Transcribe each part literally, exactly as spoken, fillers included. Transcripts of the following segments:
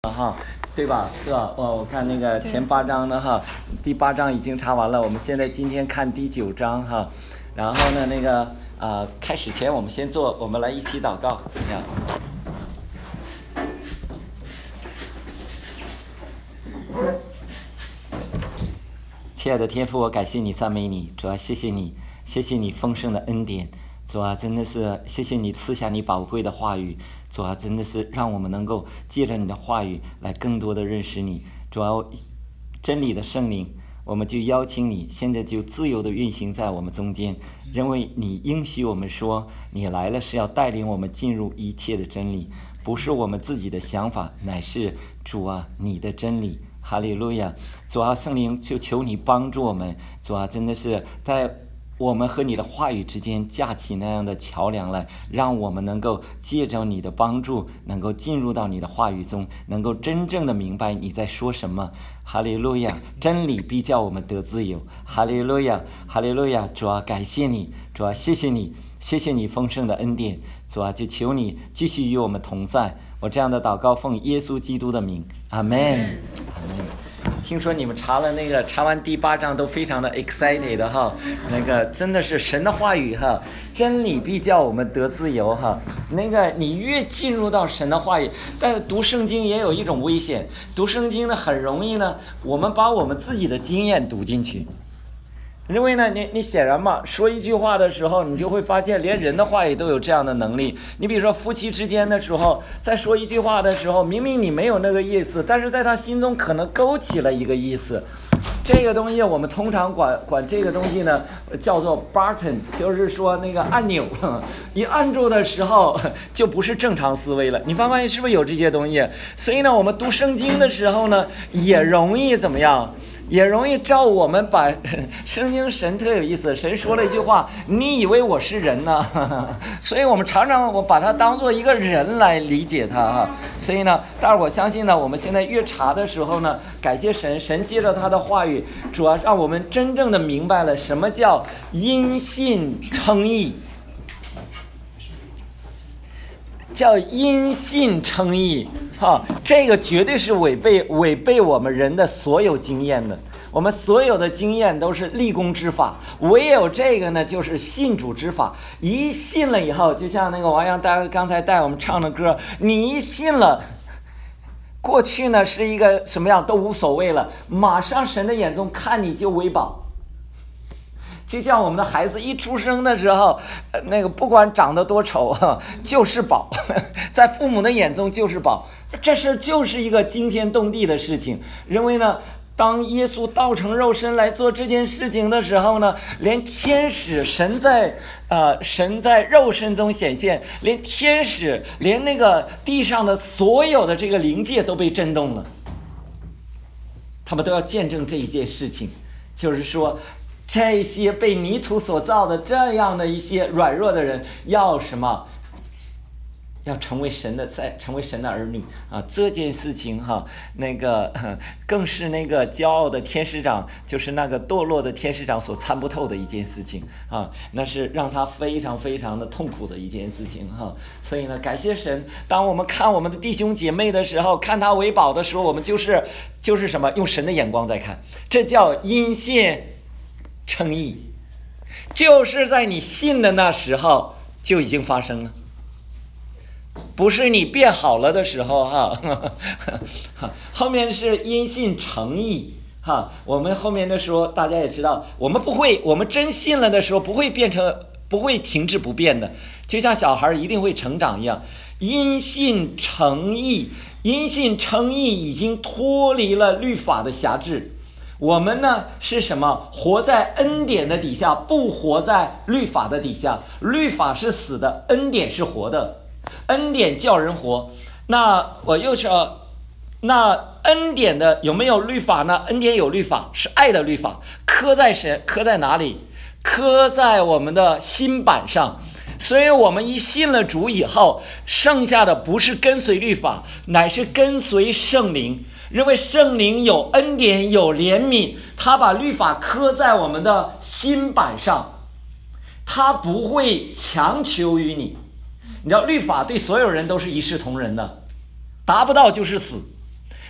哈，对吧？是吧？哦，我看那个前八章呢哈，第八章已经查完了，我们现在今天看第九章哈。然后呢，那个啊、呃，开始前我们先做，我们来一起祷告，怎么样？亲爱的天父，我感谢你，赞美你，主啊，谢谢你，谢谢你丰盛的恩典，主啊，真的是谢谢你赐下你宝贵的话语，主啊，真的是让我们能够借着你的话语来更多的认识你，主啊，真理的圣灵，我们就邀请你，现在就自由的运行在我们中间，因为你应许我们说，你来了是要带领我们进入一切的真理，不是我们自己的想法，乃是主啊你的真理。哈利路亚！主啊，圣灵就求你帮助我们，主啊，真的是在我们和你的话语之间架起那样的桥梁来，让我们能够借着你的帮助，能够进入到你的话语中，能够真正的明白你在说什么。哈利路亚！真理必叫我们得自由。哈利路亚！哈利路亚！主啊，感谢你，主啊，谢谢你，谢谢你丰盛的恩典。主啊，就求你继续与我们同在。我这样的祷告奉耶稣基督的名，阿门，阿门。听说你们查了那个查完第八章都非常的 excited 哈，那个真的是神的话语哈，真理必叫我们得自由哈。那个你越进入到神的话语，但是读圣经也有一种危险，读圣经呢很容易呢，我们把我们自己的经验读进去。因为呢，你你显然嘛，说一句话的时候，你就会发现，连人的话语都有这样的能力。你比如说夫妻之间的时候，在说一句话的时候，明明你没有那个意思，但是在他心中可能勾起了一个意思。这个东西我们通常管管这个东西呢叫做 button， 就是说那个按钮，一按住的时候就不是正常思维了。你发现是不是有这些东西？所以呢，我们读圣经的时候呢，也容易怎么样？也容易照我们把圣经神特有意思，神说了一句话，你以为我是人呢？所以我们常常我把它当做一个人来理解它哈。所以呢，但是我相信呢，我们现在越查的时候呢，感谢神，神借着他的话语，主要让我们真正的明白了什么叫因信称义，叫因信称义。哈，这个绝对是违背违背我们人的所有经验的。我们所有的经验都是立功之法，唯有这个呢，就是信主之法。一信了以后，就像那个王阳带刚才带我们唱的歌，你一信了，过去呢是一个什么样都无所谓了，马上神的眼中看你就为宝。就像我们的孩子一出生的时候，那个不管长得多丑，就是宝，在父母的眼中就是宝。这事就是一个惊天动地的事情。因为呢，当耶稣道成肉身来做这件事情的时候呢，连天使神在呃神在肉身中显现，连天使连那个地上的所有的这个灵界都被震动了，他们都要见证这一件事情，就是说这些被泥土所造的这样的一些软弱的人，要什么？要成为神的在成为神的儿女啊！这件事情哈，那个更是那个骄傲的天使长，就是那个堕落的天使长所参不透的一件事情啊，那是让他非常非常的痛苦的一件事情哈。所以呢，感谢神，当我们看我们的弟兄姐妹的时候，看他为宝的时候，我们就是就是什么，用神的眼光在看，这叫因信称义，就是在你信的那时候就已经发生了。不是你变好了的时候哈，后面是因信称义哈。我们后面的说，大家也知道，我们不会，我们真信了的时候不会变成，不会停滞不变的，就像小孩一定会成长一样。因信称义，因信称义已经脱离了律法的辖制。我们呢是什么？活在恩典的底下，不活在律法的底下。律法是死的，恩典是活的。恩典叫人活，那我又说，那恩典的有没有律法呢？恩典有律法，是爱的律法，刻在神，刻在哪里？刻在我们的心板上。所以我们一信了主以后，剩下的不是跟随律法，乃是跟随圣灵。因为圣灵有恩典，有怜悯，他把律法刻在我们的心板上，他不会强求于你。你知道律法对所有人都是一视同仁的，达不到就是死，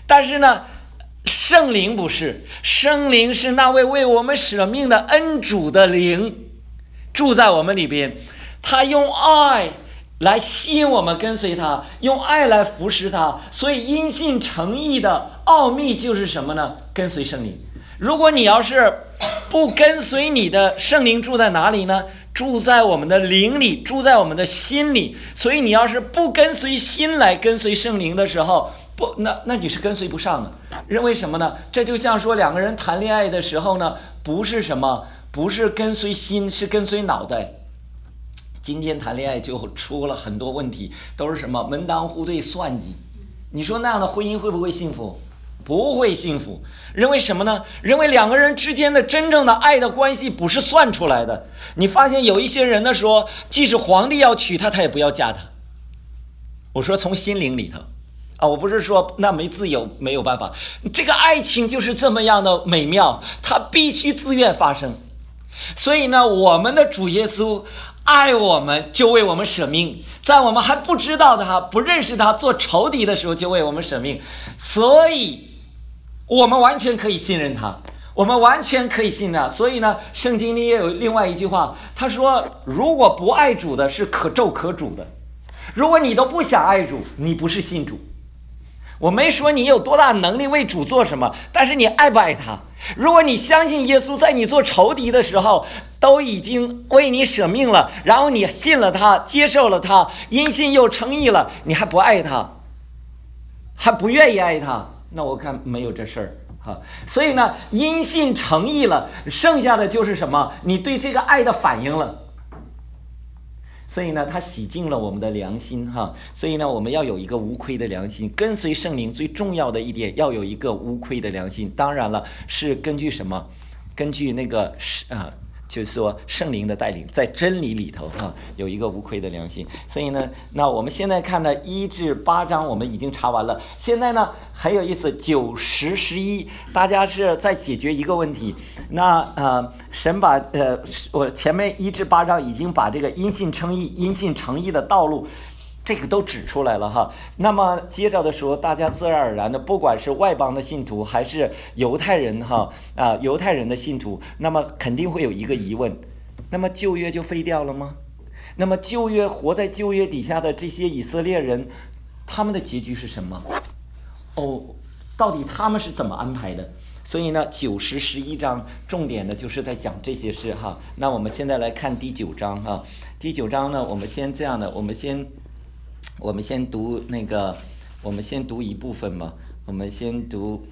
但是呢，圣灵不是，圣灵是那位为我们舍命的恩主的灵，住在我们里边，他用爱来吸引我们跟随他，用爱来服侍他。所以因信诚意的奥秘就是什么呢？跟随圣灵。如果你要是不跟随你的圣灵，住在哪里呢？住在我们的灵里，住在我们的心里。所以你要是不跟随心来跟随圣灵的时候，不，那那你是跟随不上的。认为什么呢？这就像说两个人谈恋爱的时候呢，不是什么，不是跟随心，是跟随脑袋。今天谈恋爱就出了很多问题，都是什么门当户对、算计。你说那样的婚姻会不会幸福？不会幸福。认为什么呢？认为两个人之间的真正的爱的关系不是算出来的。你发现有一些人呢说，即使皇帝要娶她，她也不要嫁他。我说从心灵里头啊，我不是说那没自由没有办法，这个爱情就是这么样的美妙，它必须自愿发生。所以呢，我们的主耶稣爱我们，就为我们舍命，在我们还不知道他、不认识他、做仇敌的时候，就为我们舍命。所以我们完全可以信任他，我们完全可以信任他。所以呢，圣经里也有另外一句话，他说如果不爱主的是可咒可主的。如果你都不想爱主，你不是信主。我没说你有多大能力为主做什么，但是你爱不爱他？如果你相信耶稣在你做仇敌的时候都已经为你舍命了，然后你信了他，接受了他，因信又称义了，你还不爱他，还不愿意爱他，那我看没有这事儿哈。所以呢，因信称义了，剩下的就是什么？你对这个爱的反应了。所以呢，它洗净了我们的良心哈。所以呢，我们要有一个无愧的良心，跟随圣灵最重要的一点，要有一个无愧的良心。当然了，是根据什么？根据那个啊，就是说圣灵的带领，在真理里头哈，有一个无愧的良心。所以呢，那我们现在看呢一至八章，我们已经查完了。现在呢，很有意思，九十十一，大家是在解决一个问题。那呃，神把呃，我前面一至八章已经把这个因信称义、因信诚义的道路，这个都指出来了哈。那么接着的时候，大家自然而然的，不管是外邦的信徒还是犹太人哈啊，犹太人的信徒，那么肯定会有一个疑问：那么旧约就废掉了吗？那么旧约活在旧约底下的这些以色列人，他们的结局是什么？哦，到底他们是怎么安排的？所以呢，九十十一章重点的就是在讲这些事哈。那我们现在来看第九章哈。第九章呢，我们先这样的，我们先我们先读那个，我们先读一部分吧。我们先读，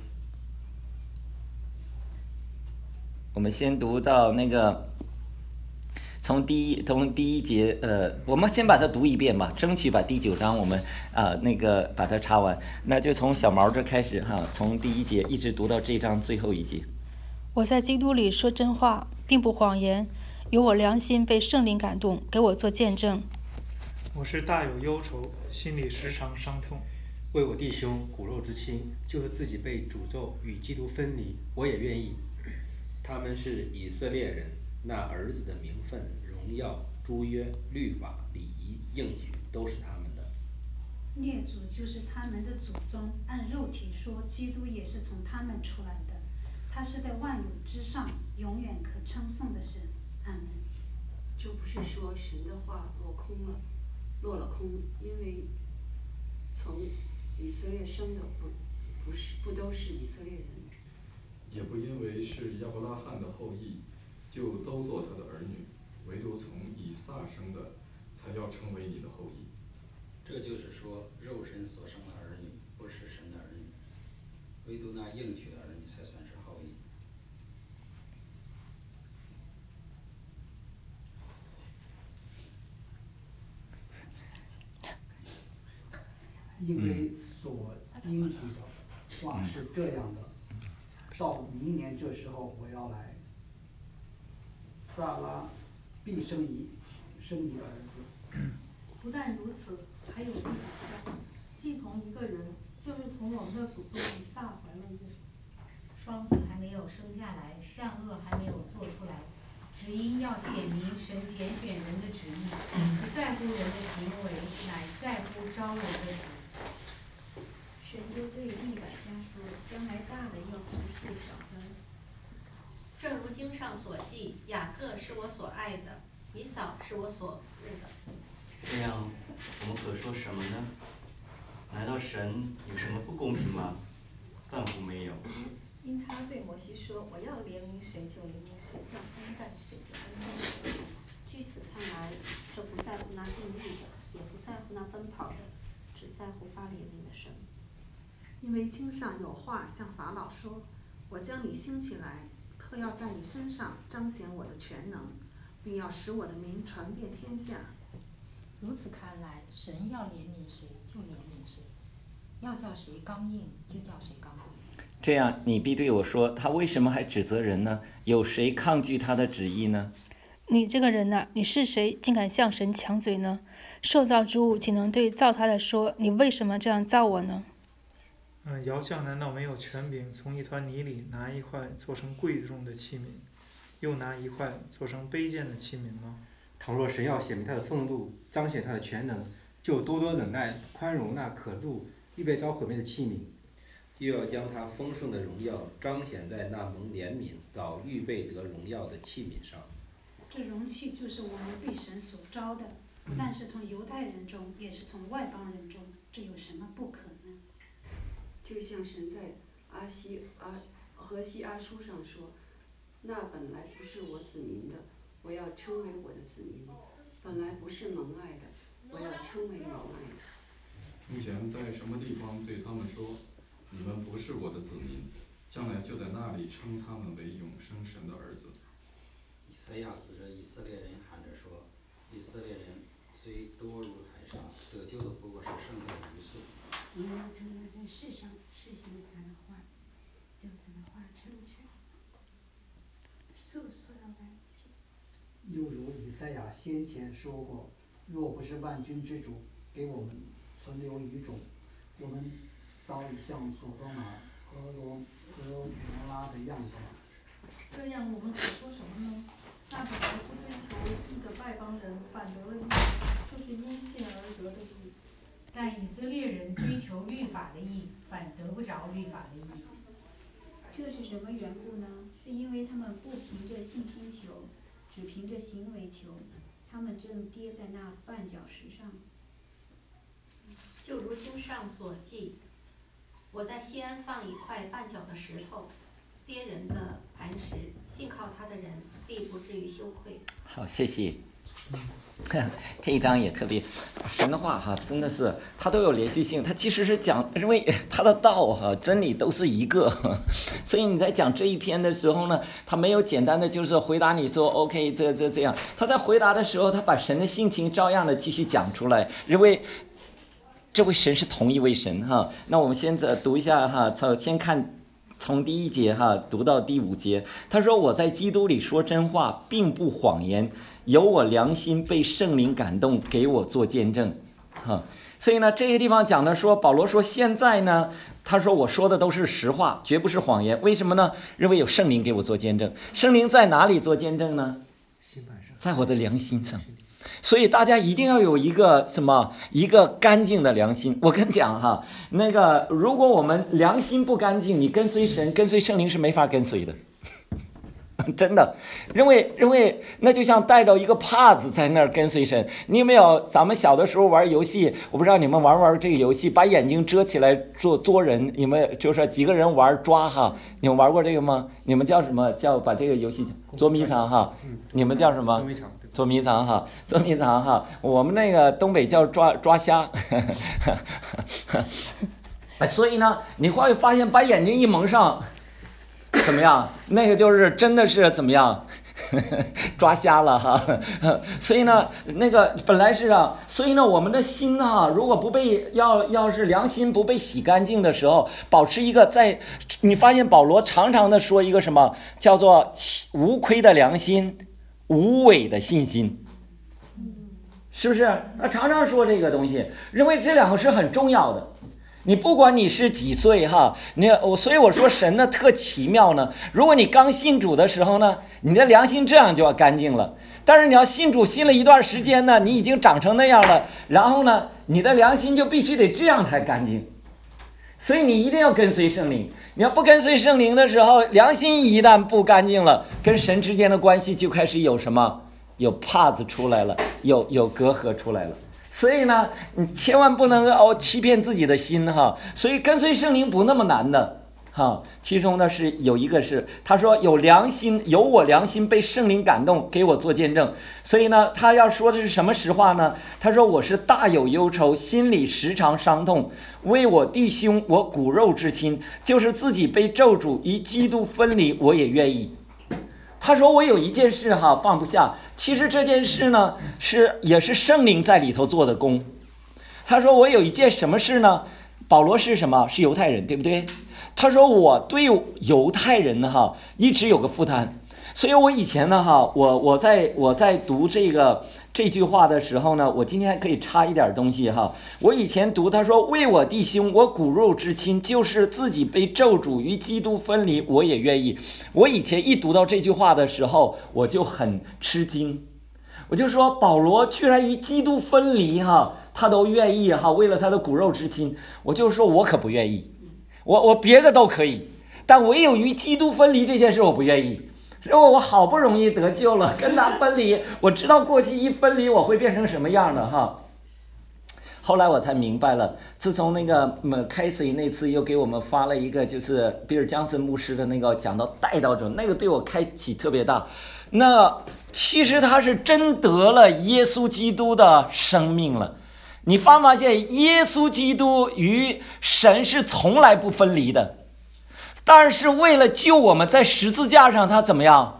我们先读到那个。从第一从第一节，呃，我们先把它读一遍吧，争取把第九章我们啊、呃、那个把它查完。那就从小毛这开始哈，从第一节一直读到这章最后一节。 我在基督里说真话，并不谎言，有我良心被圣灵感动，给我做见证。 我是大有忧愁，心里时常伤痛， 为我弟兄骨肉之亲，就是自己被诅咒与基督分离，我也愿意。 他们是以色列人，那儿子的名分、荣耀、诸约、律法、礼仪、应许，都是他们的。 列祖就是他们的祖宗，按肉体说，基督也是从他们出来的。他是在万有之上，永远可称颂的神。阿门。 就不是说神的话落空了，落了空，因为从以色列生的不不是不都是以色列人， 也不因为是亚伯拉罕的后裔，就都做他的儿女，唯独从以撒生的，才要成为你的后裔。 这就是说，肉身所生的儿女不是神的儿女，唯独那应许的儿女才算是后裔。 因为所应许的话是这样的，到明年这时候我要来，撒拉必生一生一个儿子。 不但如此，还有一个说，既从一个人，就是从我们的祖宗以撒怀了孕。 双子还没有生下来，善恶还没有做出来，只因要显明神拣选人的旨意，不在乎人的行为，乃在乎招人的主。 神就对利百加说：“ 瑟是我所爱的，以扫是我所认的。 这样，我们可说什么呢？难道神有什么不公平吗？断乎没有。 因他对摩西说：“我要怜悯谁就怜悯谁，要恩待谁就恩待谁。” 据此看来，这不在乎那定义的，也不在乎那奔跑的，只在乎发怜悯的神。 因为经上有话向法老说：“我将你兴起来，特要在你身上彰显我的全能，并要使我的名传遍天下。” 如此看来，神要怜悯谁就怜悯谁，要叫谁刚硬就叫谁刚硬。 这样，你必对我说，他为什么还指责人呢？有谁抗拒他的旨意呢？ 你这个人呐、啊，你是谁，竟敢向神抢嘴呢？受造之物岂能对造他的说，你为什么这样造我呢？ 嗯，窑匠难道没有权柄从一团泥里拿一块做成贵重的器皿，又拿一块做成卑贱的器皿吗？ 倘若神要显明他的愤怒，彰显他的全能，就多多忍耐，宽容那可怒、预备遭毁灭的器皿， 又要将他丰盛的荣耀彰显在那蒙怜悯、早预备得荣耀的器皿上。 这容器就是我们被神所招的，但是从犹太人中，也是从外邦人中，这有什么不可呢？ 就像神在阿西阿何西阿书上说：“那本来不是我子民的，我要称为我的子民；本来不是蒙爱的，我要称为蒙爱的。” 从前在什么地方对他们说：“你们不是我的子民”，将来就在那里称他们为永生神的儿子。 以赛亚指着以色列人喊着说：“以色列人虽多如海沙，得救的不过是剩下的余数。” 因为他们在世上实行他的话，叫他的话成全，诉说到完结。 又如以赛亚先前说过：“若不是万军之主给我们存留余种，我们早已像所多玛、俄罗俄摩拉的样子了。” 这样，我们可说什么呢？那本来不追求义的外邦人，反得了义，就是因信而得的义。 但以色列人追求律法的义，反得不着律法的义。 这是什么缘故呢？是因为他们不凭着信心求，只凭着行为求，他们正跌在那绊脚石上。 就如经上所记，我在西安放一块绊脚的石头，跌人的磐石，信靠他的人必不至于羞愧。 好，谢谢。这一章也特别，神的话哈，真的是它都有连续性。它其实是讲，因为它的道哈真理都是一个，所以你在讲这一篇的时候呢，他没有简单的就是回答你说 OK 这这这样，他在回答的时候，他把神的性情照样的继续讲出来，因为这位神是同一位神哈。那我们先读一下哈，先看从第一节哈读到第五节，他说我在基督里说真话，并不谎言。有我良心被圣灵感动，给我做见证，哈，所以呢，这个地方讲的说，保罗说现在呢，他说我说的都是实话，绝不是谎言。为什么呢？因为有圣灵给我做见证。圣灵在哪里做见证呢？在我的良心上。所以大家一定要有一个什么，一个干净的良心。我跟你讲哈，那个如果我们良心不干净，你跟随神、跟随圣灵是没法跟随的。真的，因为因为那就像带着一个帕子在那儿跟随神。你有没有？咱们小的时候玩游戏，我不知道你们玩不玩这个游戏，把眼睛遮起来做捉人。你们就是几个人玩抓哈？你们玩过这个吗？你们叫什么？叫把这个游戏捉迷藏哈？你们叫什么？捉迷藏。捉迷藏哈，捉迷藏哈。我们那个东北叫抓抓瞎。所以呢，你会发现把眼睛一蒙上。怎么样？那个就是真的是怎么样抓瞎了哈。所以呢，那个本来是啊，所以呢，我们的心呢，如果不被要要是良心不被洗干净的时候，保持一个在，你发现保罗常常的说一个什么叫做无亏的良心，无伪的信心，是不是？他常常说这个东西，认为这两个是很重要的。你不管你是几岁哈，你我所以我说神呢特奇妙呢。如果你刚信主的时候呢，你的良心这样就要干净了。但是你要信主信了一段时间呢，你已经长成那样了，然后呢，你的良心就必须得这样才干净。 所以你一定要跟随圣灵。你要不跟随圣灵的时候，良心一旦不干净了，跟神之间的关系就开始有什么？有帕子出来了，有有隔阂出来了。所以呢，你千万不能哦欺骗自己的心哈。所以跟随圣灵不那么难的哈。其中呢是有一个是他说有良心，有我良心被圣灵感动，给我做见证。所以呢，他要说的是什么实话呢？他说我是大有忧愁，心里时常伤痛，为我弟兄，我骨肉之亲，就是自己被咒诅与基督分离，我也愿意。他说我有一件事哈放不下，其实这件事呢是也是圣灵在里头做的工。他说我有一件什么事呢？保罗是什么？是犹太人，对不对？他说我对犹太人呢哈一直有个负担，所以我以前呢哈我我在我在读这个这句话的时候呢，我今天还可以插一点东西哈。我以前读他说为我弟兄，我骨肉之亲，就是自己被咒诅与基督分离，我也愿意。我以前一读到这句话的时候，我就很吃惊，我就说保罗居然与基督分离哈，他都愿意哈，为了他的骨肉之亲。我就说我可不愿意，我我别的都可以，但唯有与基督分离这件事我不愿意。如果我好不容易得救了，跟他分离，我知道过去一分离我会变成什么样的哈。后来我才明白了，自从那个凯西那次又给我们发了一个就是比尔江森牧师的那个讲到带到者，那个对我开启特别大。那其实他是真得了耶稣基督的生命了。你发没发现耶稣基督与神是从来不分离的，但是为了救我们，在十字架上他怎么样？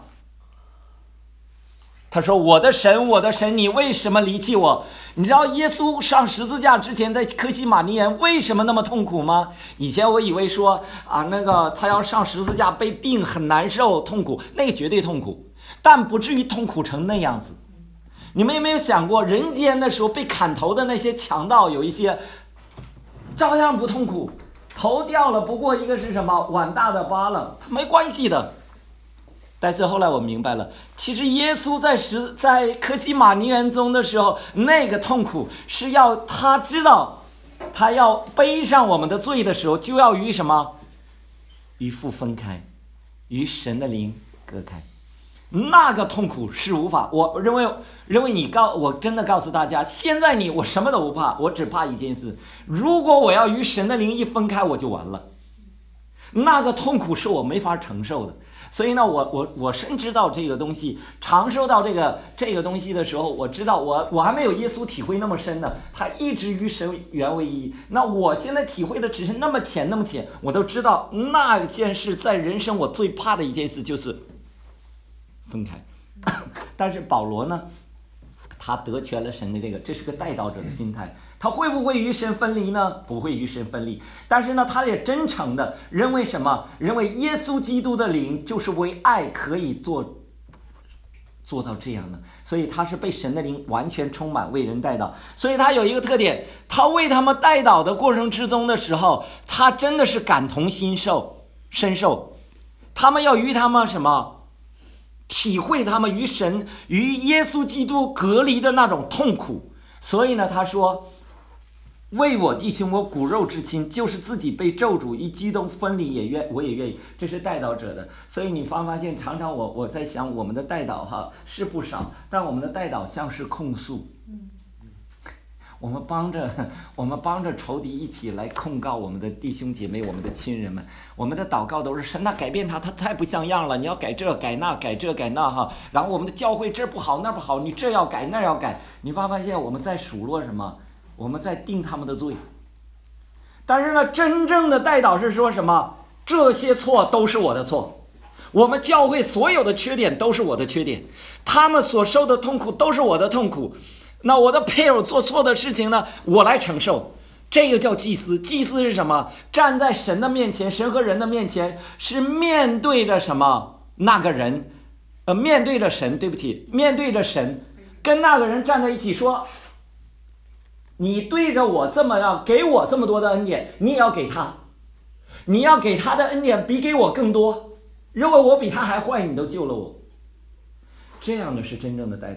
他说我的神我的神，你为什么离弃我？你知道耶稣上十字架之前在客西马尼园为什么那么痛苦吗？以前我以为说啊，那个他要上十字架被钉很难受痛苦，那个绝对痛苦，但不至于痛苦成那样子。你们有没有想过，人间的时候被砍头的那些强盗，有一些照样不痛苦，头掉了不过一个是什么碗大的疤了，没关系的。但是后来我明白了，其实耶稣在十在客西马尼园中的时候，那个痛苦是要他知道，他要背上我们的罪的时候，就要与什么？与父分开，与神的灵隔开。那个痛苦是无法，我认为认为你告我真的告诉大家，现在你我什么都不怕，我只怕一件事，如果我要与神的灵一分开，我就完了。那个痛苦是我没法承受的。所以呢，我我我深知道这个东西，尝受到这个这个东西的时候，我知道我我还没有耶稣体会那么深的，他一直与神原为一。那我现在体会的只是那么浅那么浅，我都知道那件事在人生我最怕的一件事就是分开。但是保罗呢，他得全了神的这个，这是个带道者的心态。他会不会与神分离呢？不会与神分离。但是呢，他也真诚的认为什么？认为耶稣基督的灵就是为爱可以做做到这样的。所以他是被神的灵完全充满，为人带导。所以他有一个特点，他为他们带导的过程之中的时候，他真的是感同心受深受。他们要与他们什么？体会他们与神与耶稣基督隔离的那种痛苦。所以呢，他说为我弟兄，我骨肉之亲，就是自己被咒诅与基督分离也愿我也愿意。这是带导者的。所以你发发现常常我我在想，我们的带导哈是不少，但我们的带导像是控诉，我们帮着我们帮着仇敌一起来控告我们的弟兄姐妹，我们的亲人们。我们的祷告都是神啊，改变他，他太不像样了，你要改这改那改这改那哈。然后我们的教会这不好那不好，你这要改那要改。你发发现我们在数落什么？我们在定他们的罪。但是呢，真正的代祷是说什么？这些错都是我的错，我们教会所有的缺点都是我的缺点，他们所受的痛苦都是我的痛苦。那我的配偶做错的事情呢，我来承受。这个叫祭司。祭司是什么？站在神的面前，神和人的面前，是面对着什么？那个人，呃，面对着神，对不起，面对着神，跟那个人站在一起说，你对着我这么样，给我这么多的恩典，你也要给他，你要给他的恩典比给我更多。如果我比他还坏，你都救了我。这样的是真正的代祷。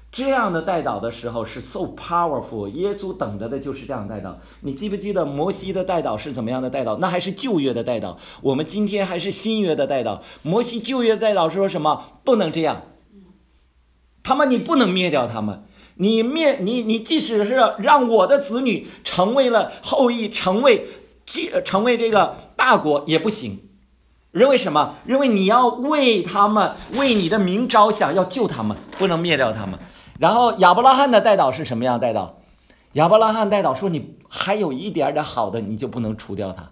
这样的代祷的时候是 so powerful， 耶稣等着的就是这样代祷。你记不记得摩西的代祷是怎么样的代祷？那还是旧约的代祷，我们今天还是新约的代祷。摩西旧约代祷说什么？不能这样，他们你不能灭掉他们，你灭你你即使是让我的子女成为了后裔，成为成为这个大国也不行。认为什么？认为你要为他们，为你的名着想，要救他们，不能灭掉他们。然后亚伯拉罕的代祷是什么样的代祷？亚伯拉罕代祷说，你还有一点点好的，你就不能除掉他。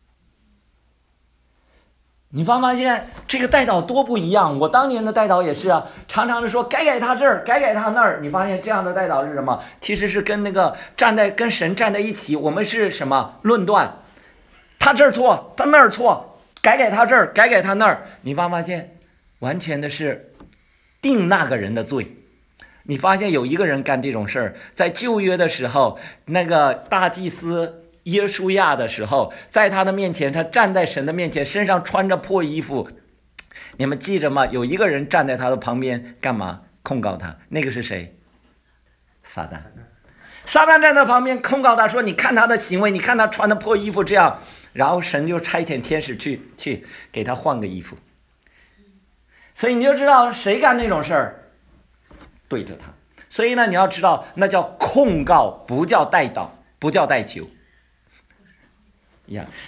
你发没发现这个代祷多不一样？我当年的代祷也是啊，常常的说改改他这儿，改改他那儿。你发现这样的代祷是什么？其实是跟那个站在跟神站在一起，我们是什么论断？他这儿错，他那儿错，改改他这儿，改改他那儿。你发没发现，完全的是定那个人的罪。你发现有一个人干这种事儿，在旧约的时候，那个大祭司耶稣亚的时候，在他的面前，他站在神的面前，身上穿着破衣服。你们记着吗？有一个人站在他的旁边，干嘛？控告他。那个是谁？撒旦。撒旦站在旁边控告他说：“你看他的行为，你看他穿的破衣服这样。”然后神就差遣天使去去给他换个衣服。所以你就知道谁干那种事儿。对着他，所以呢，你要知道，那叫控告，不叫代祷，不叫代求。呀、yeah, ，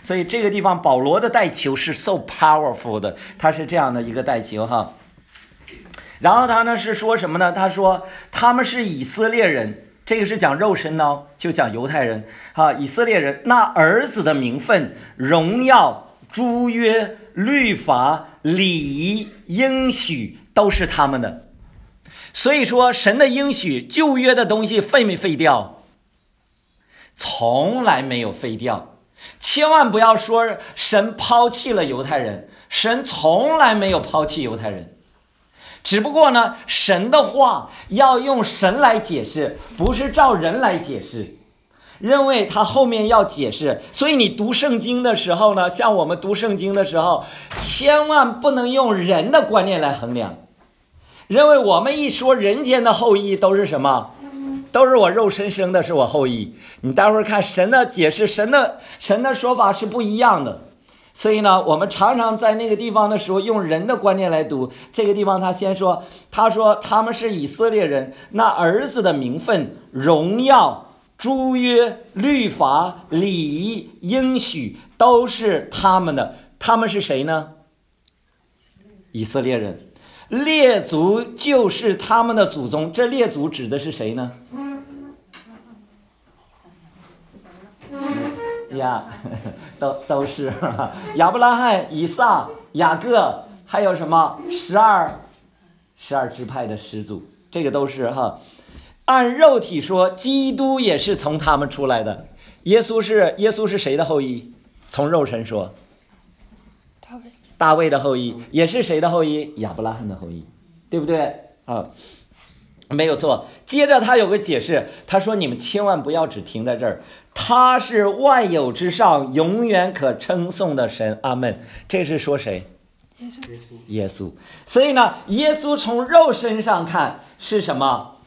所以这个地方保罗的代求是 so powerful 的，他是这样的一个代求哈。然后他呢是说什么呢？他说他们是以色列人，这个是讲肉身呢，就讲犹太人啊，以色列人。那儿子的名分、荣耀、诸约、律法、礼仪、应许都是他们的。所以说神的应许，旧约的东西废没废掉？从来没有废掉。千万不要说神抛弃了犹太人，神从来没有抛弃犹太人。只不过呢，神的话要用神来解释，不是照人来解释，认为他后面要解释。所以你读圣经的时候呢，像我们读圣经的时候，千万不能用人的观念来衡量，认为我们一说人间的后裔都是什么？都是我肉身生的，是我后裔。你待会儿看神的解释，神的神的说法是不一样的。所以呢，我们常常在那个地方的时候用人的观念来读。这个地方他先说，他说他们是以色列人，那儿子的名分、荣耀、诸约、律法、礼仪、应许都是他们的。他们是谁呢？以色列人。列祖就是他们的祖宗，这列祖指的是谁呢？呀，都都是亚伯拉罕、以撒、雅各，还有什么十二十二支派的始祖，这个都是哈。按肉体说，基督也是从他们出来的。耶稣是耶稣是谁的后裔？从肉身说， 大卫。 大卫的后裔，也是谁的后裔？亚伯拉罕的后裔，对不对啊？没有错。接着他有个解释，他说你们千万不要只停在这儿，他是万有之上永远可称颂的神。阿们。这是说谁？ 耶稣。 耶稣。所以呢，耶稣从肉身上看是什么？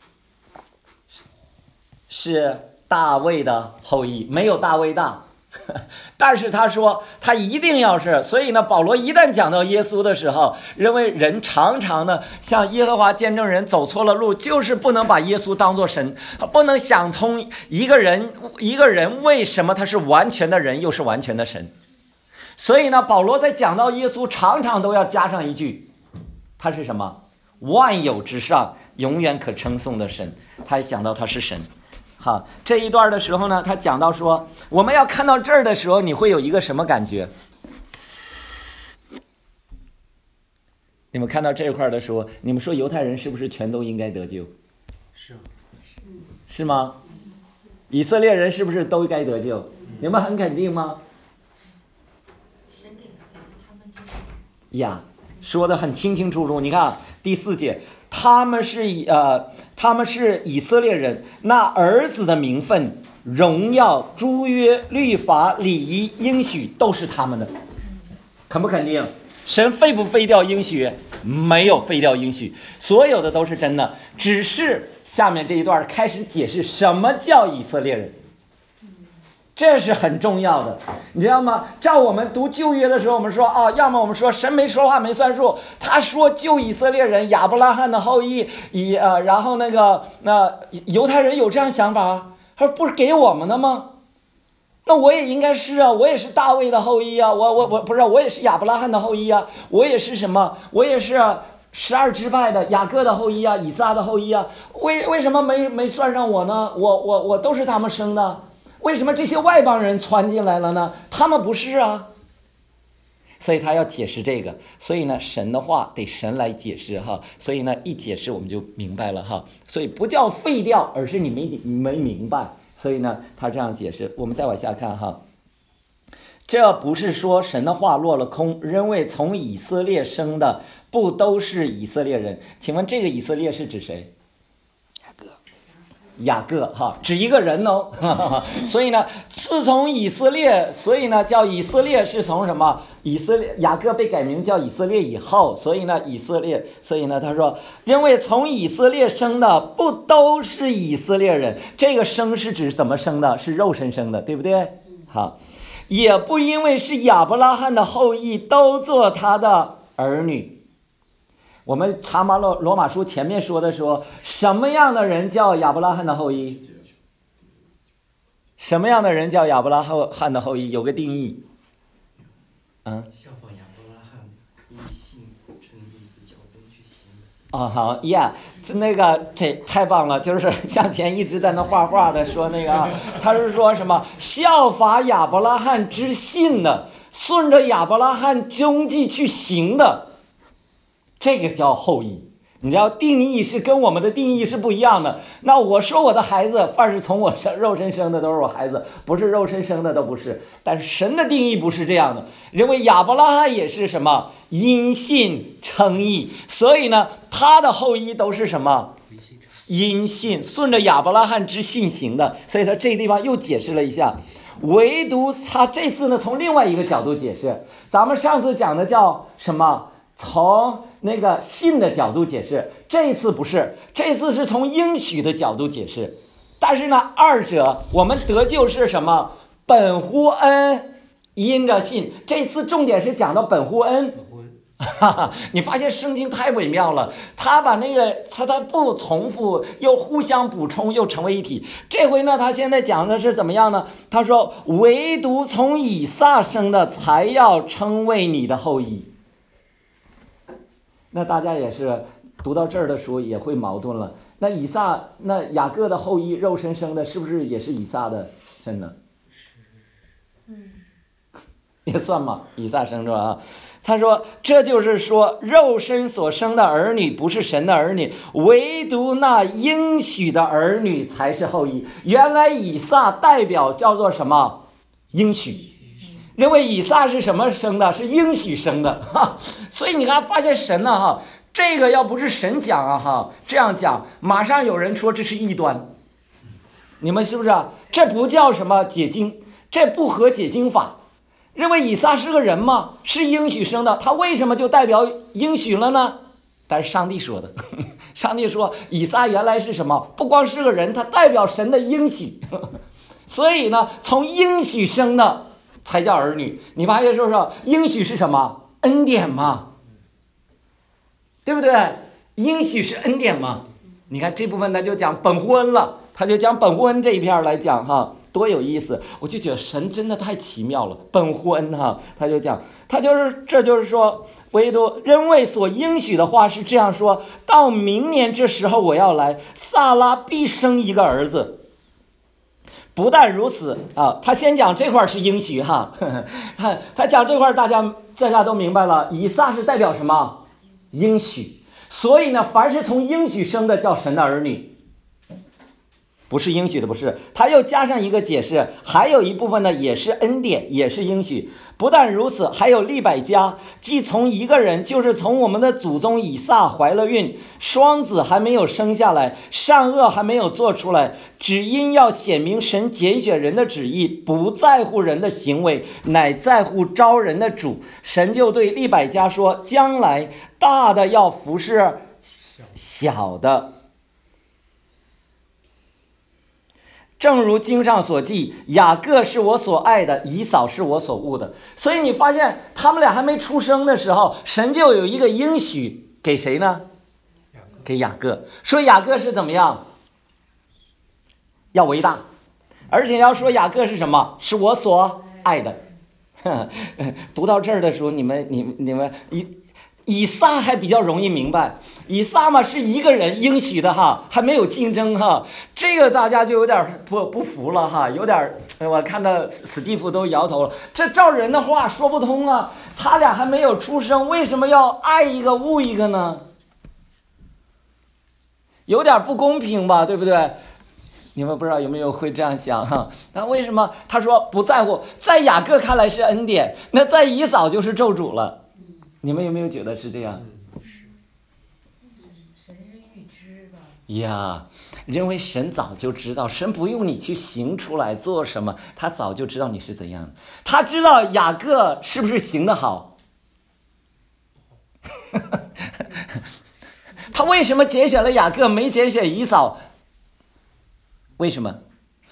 是大卫的后裔，没有大卫大。但是他说他一定要是，所以呢，保罗一旦讲到耶稣的时候，认为人常常呢像耶和华见证人走错了路，就是不能把耶稣当作神，不能想通一个人一个人为什么他是完全的人又是完全的神。所以呢，保罗在讲到耶稣常常都要加上一句，他是什么？万有之上永远可称颂的神。他也讲到他是神。好，这一段的时候呢，他讲到说，我们要看到这儿的时候，你会有一个什么感觉？你们看到这一块的时候，你们说犹太人是不是全都应该得救？ 是， 是吗？以色列人是不是都该得救？你们很肯定吗？呀，说得很清清楚楚。你看第四节，他们是以呃。他们是以色列人，那儿子的名分、荣耀、诸约、律法、礼仪、应许都是他们的，肯不肯定？神废不废掉应许？ 没有废掉应许，所有的都是真的。只是下面这一段开始解释什么叫以色列人，这是很重要的，你知道吗？照我们读旧约的时候，我们说啊，要么我们说神没说话没算数，他说救以色列人，亚伯拉罕的后裔，以呃，然后那个那犹太人有这样想法，他说不是给我们的吗？那我也应该是啊，我也是大卫的后裔啊，我我我不是，我也是亚伯拉罕的后裔啊，我也是什么？我也是十二支派的雅各的后裔啊，以撒的后裔啊，为为什么没没算上我呢？我我我都是他们生的，为什么这些外邦人传进来了呢？他们不是啊。所以他要解释这个，所以呢，神的话得神来解释哈，所以呢，一解释我们就明白了哈，所以不叫废掉，而是你没没明白。所以呢，他这样解释。我们再往下看哈，这不是说神的话落了空，因为从以色列生的不都是以色列人？请问这个以色列是指谁？雅各，雅各哈，指一个人哦。哈哈，所以呢，自从以色列，所以呢叫以色列是从什么？以色列雅各被改名叫以色列以后，所以呢以色列，所以呢他说，因为从以色列生的不都是以色列人，这个生是指怎么生的？是肉身生的，对不对？好，也不因为是亚伯拉罕的后裔都做他的儿女。我们查马罗罗马书前面说的说，什么样的人叫亚伯拉罕的后裔？什么样的人叫亚伯拉罕的后裔？有个定义。嗯， 效仿亚伯拉罕，因信称义自较真去行。 哦，好呀，那个这太棒了，就是向前一直在那画画的说那个，他是说什么效法亚伯拉罕之信的，顺着亚伯拉罕踪迹去行的，这个叫后裔。你知道定义是跟我们的定义是不一样的。那我说我的孩子，凡是从我生肉身生的都是我孩子，不是肉身生的都不是。但是神的定义不是这样的，认为亚伯拉罕也是什么因信称义，所以呢，他的后裔都是什么因信，顺着亚伯拉罕之信行的。所以他这个地方又解释了一下，唯独他这次呢从另外一个角度解释。咱们上次讲的叫什么？从那个信的角度解释，这次不是，这次是从应许的角度解释。但是呢，二者我们得救是什么？本乎恩，因着信。这次重点是讲到本乎恩。哈哈，你发现圣经太微妙了，他把那个他他不重复，又互相补充，又成为一体。这回呢，他现在讲的是怎么样呢？他说，唯独从以撒生的，才要称为你的后裔。那大家也是读到这儿的时候也会矛盾了。那以撒，那雅各的后裔肉身生的，是不是也是以撒的生的？嗯，也算嘛，以撒生的啊。他说，这就是说，肉身所生的儿女不是神的儿女，唯独那应许的儿女才是后裔。原来以撒代表叫做什么？应许。认为以撒是什么生的？是应许生的哈，所以你看，发现神呢、啊、哈，这个要不是神讲啊哈，这样讲，马上有人说这是异端，你们是不是啊？这不叫什么解经，这不合解经法。认为以撒是个人吗？是应许生的，他为什么就代表应许了呢？但是上帝说的，上帝说以撒原来是什么？不光是个人，他代表神的应许，所以呢，从应许生的才叫儿女。你发现说说应许是什么？恩典嘛，对不对？应许是恩典嘛。你看这部分他就讲本乎恩了，他就讲本乎恩这一片来讲哈，多有意思！我就觉得神真的太奇妙了，本乎恩哈，他就讲，他就是这就是说，唯独因为所应许的话是这样说，到明年这时候我要来，撒拉必生一个儿子。不但如此啊，他先讲这块是应许哈，呵呵他讲这块大家大家都明白了，以撒是代表什么？应许。所以呢，凡是从应许生的叫神的儿女。 不是应许的，不是。他又加上一个解释，还有一部分呢也是恩典，也是应许。不但如此，还有利百加，既从一个人，就是从我们的祖宗以撒怀了孕，双子还没有生下来，善恶还没有做出来，只因要显明神拣选人的旨意，不在乎人的行为，乃在乎招人的主。神就对利百加说，将来大的要服侍小的。正如经上所记，雅各是我所爱的，以扫是我所恶的。所以你发现他们俩还没出生的时候，神就有一个应许给谁呢？给雅各，说雅各是怎么样？要为大，而且要说雅各是什么？是我所爱的。读到这儿的时候，你们、你们、你们以以撒还比较容易明白，以撒嘛是一个人应许的哈，还没有竞争哈，这个大家就有点不不服了哈，有点我看到史蒂夫都摇头了，这照人的话说不通啊，他俩还没有出生，为什么要爱一个恶一个呢？有点不公平吧，对不对？你们不知道有没有会这样想哈？那为什么他说不在乎？在雅各看来是恩典，那在以扫就是咒诅了。你们有没有觉得是这样？ 神是预知吧？ 呀，认为神早就知道，神不用你去行出来做什么，他早就知道你是怎样的。他知道雅各是不是行得好？他为什么拣选了雅各，没拣选以扫？为什么？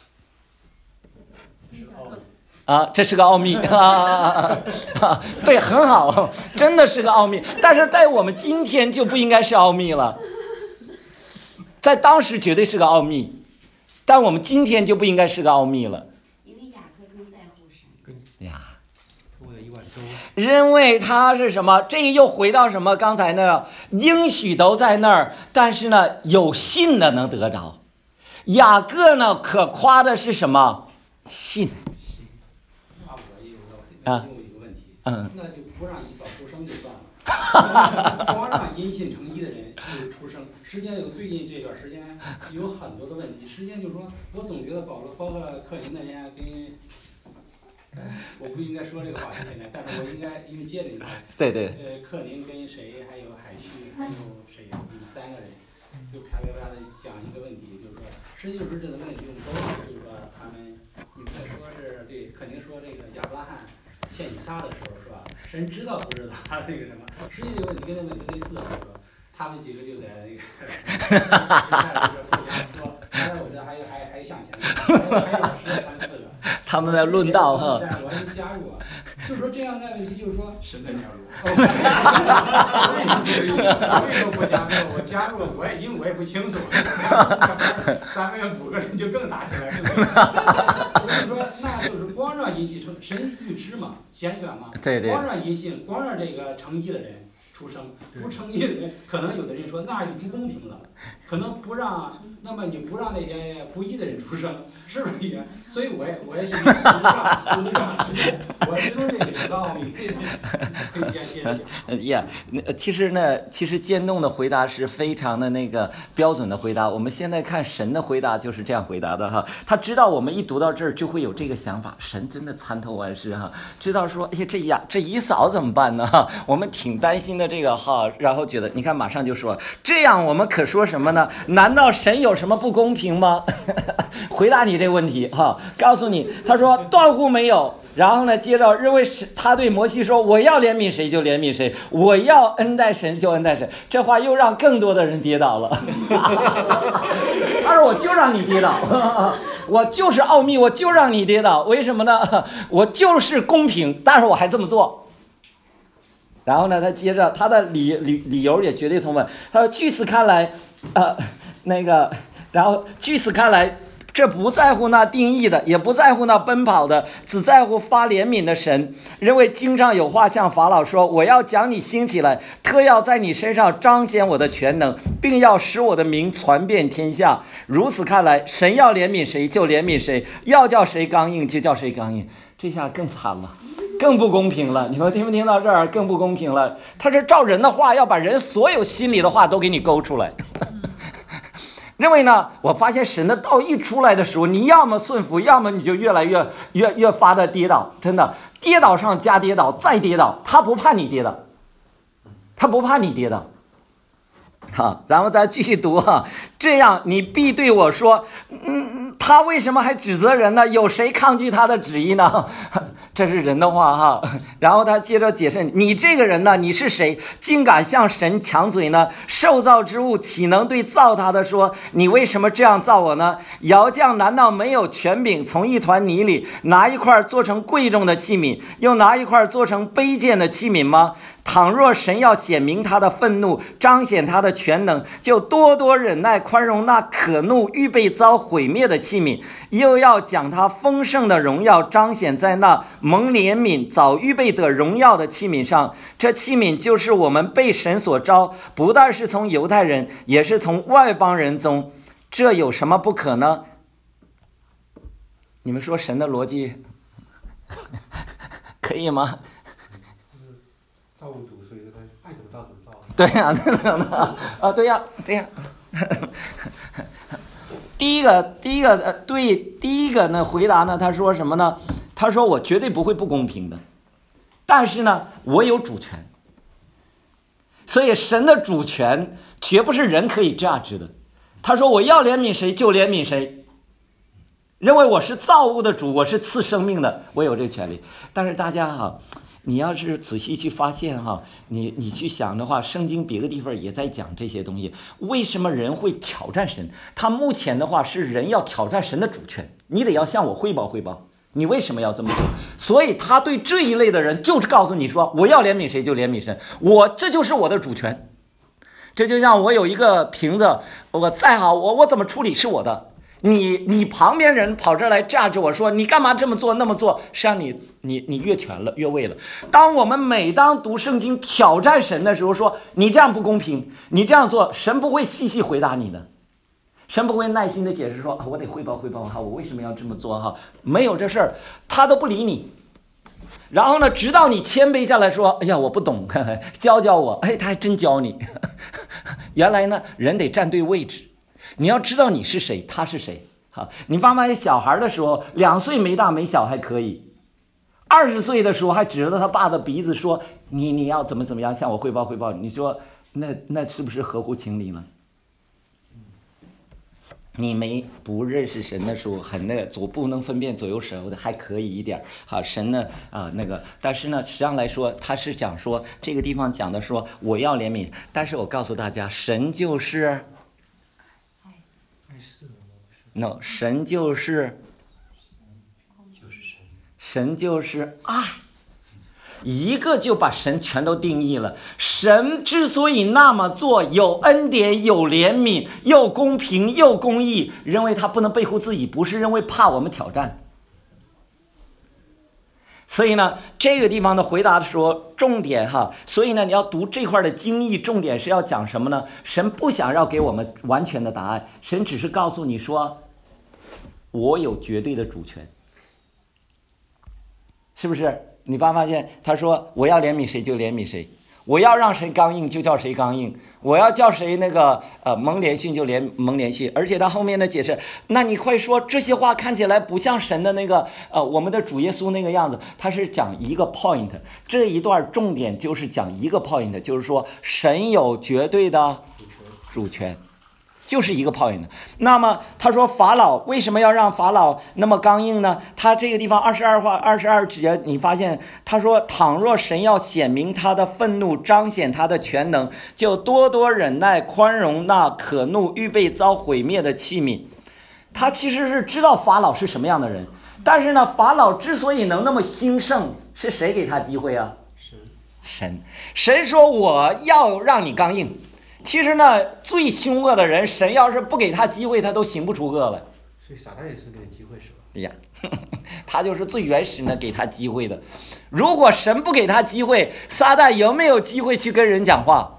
啊，这是个奥秘啊啊啊！对，很好，真的是个奥秘。但是在我们今天就不应该是奥秘了，在当时绝对是个奥秘，但我们今天就不应该是个奥秘了。 因为雅各更在乎神。 呀， 为了一碗粥。 因为他是什么？这又回到什么？刚才那应许都在那儿，但是呢，有信的能得着。雅各呢，可夸的是什么？信。啊， 有一个问题， 嗯， 那就不让以扫出生就算了，光让因信称义的人就出生。实际上，有最近这段时间有很多的问题。实际上就是说，我总觉得保罗包括克林那天跟，我不应该说这个话题现在，但是我应该因为接着你， 对对， 呃，克林跟谁还有海旭还有谁，你们三个人就啪啪啪的讲一个问题，就是说，实际就是这个问题，就是都是就是说他们，你看说是对，肯定说这个亚伯拉罕。献以撒的时候是吧？神知道不知道他那个什么？实际这个问题跟那问题类似，就是说他们几个就在那个说，当然我这还有还还向前，还有还有他们四个， 他们在论道哈。 但是我还没加入啊，就是说这样的问题，就是说神在加入。 为什么不加入？我加入，我也因为我也不清楚，咱们五个人就更打起来，更。我是说，那就是光让因信称神预知嘛，拣选嘛， 对对， 光让因信，光让这个称义的人出生，不称义的人，可能有的人说那就不公平了，可能不让，那么你不让那些不义的人出生，是不是也？所以我也我也是不让不让，我知道这个道理，可以接接着讲。 呀，其实呢，其实坚栋的回答是非常的那个标准的回答。我们现在看神的回答就是这样回答的哈，他知道我们一读到这儿就会有这个想法，神真的参透万事哈，知道说，哎呀，这呀这以扫怎么办呢？哈，我们挺担心的这个哈，然后觉得你看马上就说这样，我们可说什么呢？难道神有什么不公平吗？回答你这个问题哈，告诉你，他说断乎没有。然后呢，接着认为是他对摩西说：“我要怜悯谁就怜悯谁，我要恩待神就恩待神。”这话又让更多的人跌倒了。他说：“我就让你跌倒，我就是奥秘，我就让你跌倒。为什么呢？我就是公平，但是我还这么做。”然后呢，他接着他的理理理由也绝对充分。他说：“据此看来，呃，那个，然后据此看来。”这不在乎那定义的，也不在乎那奔跑的，只在乎发怜悯的神。认为经上有话向法老说：“我要将你兴起来，特要在你身上彰显我的全能，并要使我的名传遍天下。”如此看来，神要怜悯谁就怜悯谁，要叫谁刚硬就叫谁刚硬。这下更惨了，更不公平了。你们听没听到这儿？更不公平了。他是照人的话，要把人所有心里的话都给你勾出来。 认为呢，我发现神的道一出来的时候，你要么顺服，要么你就越来越越越发的跌倒，真的跌倒上加跌倒再跌倒，他不怕你跌倒，他不怕你跌倒。好，咱们再继续读哈。这样你必对我说，嗯，他为什么还指责人呢？有谁抗拒他的旨意呢？这是人的话哈。然后他接着解释，你这个人呢，你是谁，竟敢向神抢嘴呢？受造之物岂能对造他的说，你为什么这样造我呢？窑匠难道没有权柄从一团泥里拿一块做成贵重的器皿，又拿一块做成卑贱的器皿吗？倘若神要显明他的愤怒，彰显他的全能，就多多忍耐宽容那可怒预备遭毁灭的器皿，又要将他丰盛的荣耀彰显在那蒙怜悯早预备得荣耀的器皿上。这器皿就是我们被神所召，不但是从犹太人，也是从外邦人中。这有什么不可呢？你们说神的逻辑可以吗？ 造物主，所以他爱怎么造怎么造。 对呀、啊，对呀，啊，对呀，对呀。第一个，第一个，呃，对，第一个呢，回答呢，他说什么呢？他说我绝对不会不公平的，但是呢，我有主权。所以神的主权绝不是人可以judge的。他说我要怜悯谁就怜悯谁，认为我是造物的主，我是赐生命的，我有这个权利。但是大家哈。你要是仔细去发现哈，你你去想的话，圣经别的地方也在讲这些东西。为什么人会挑战神？他目前的话是人要挑战神的主权，你得要向我汇报汇报，你为什么要这么做？所以他对这一类的人就是告诉你说，我要怜悯谁就怜悯谁，我这就是我的主权。这就像我有一个瓶子，我再好，我我怎么处理是我的。你你旁边人跑这来架着我说你干嘛这么做那么做，实际上你你你越权了越位了。当我们每当读圣经挑战神的时候，说你这样不公平，你这样做，神不会细细回答你的，神不会耐心的解释说、啊、我得汇报汇报哈，我为什么要这么做哈，没有这事儿，他都不理你。然后呢，直到你谦卑下来说，哎呀我不懂，呵呵教教我，哎他还真教你。原来呢，人得站对位置。你要知道你是谁，他是谁。好，你发现小孩的时候，两岁没大没小还可以，二十岁的时候还指着他爸的鼻子说：“你你要怎么怎么样，向我汇报汇报。”你说那那是不是合乎情理呢？你没不认识神的时候，很那个左不能分辨左右手的还可以一点。好，神呢啊、呃、那个，但是呢，实际上来说，他是讲说这个地方讲的说我要怜悯，但是我告诉大家，神就是。no， 神就是神就是爱，一个就把神全都定义了。神之所以那么做，有恩典，有怜悯，又公平又公义，认为他不能背乎自己，不是认为怕我们挑战。所以呢，这个地方的回答的时候，重点哈，所以呢，你要读这块的经义，重点是要讲什么呢？神不想要给我们完全的答案，神只是告诉你说，我有绝对的主权，是不是？你发发现他说我要怜悯谁就怜悯谁，我要让谁刚硬就叫谁刚硬，我要叫谁那个呃蒙连训就连蒙连训。而且他后面的解释，那你快说这些话看起来不像神的那个呃我们的主耶稣那个样子，他是讲一个 point， 这一段重点就是讲一个 point， 就是说神有绝对的主权。就是一个泡影的。那么他说法老为什么要让法老那么刚硬呢？他这个地方二十二话二十二节，你发现他说倘若神要显明他的愤怒，彰显他的全能，就多多忍耐宽容那可怒预备遭毁灭的器皿。他其实是知道法老是什么样的人，但是呢，法老之所以能那么兴盛，是谁给他机会啊？神。神说我要让你刚硬。其实呢，最凶恶的人，神要是不给他机会，他都行不出恶来。 所以撒旦也是给机会是吧？ 哎呀，呵呵他就是最原始的给他机会的。如果神不给他机会，撒旦有没有机会去跟人讲话？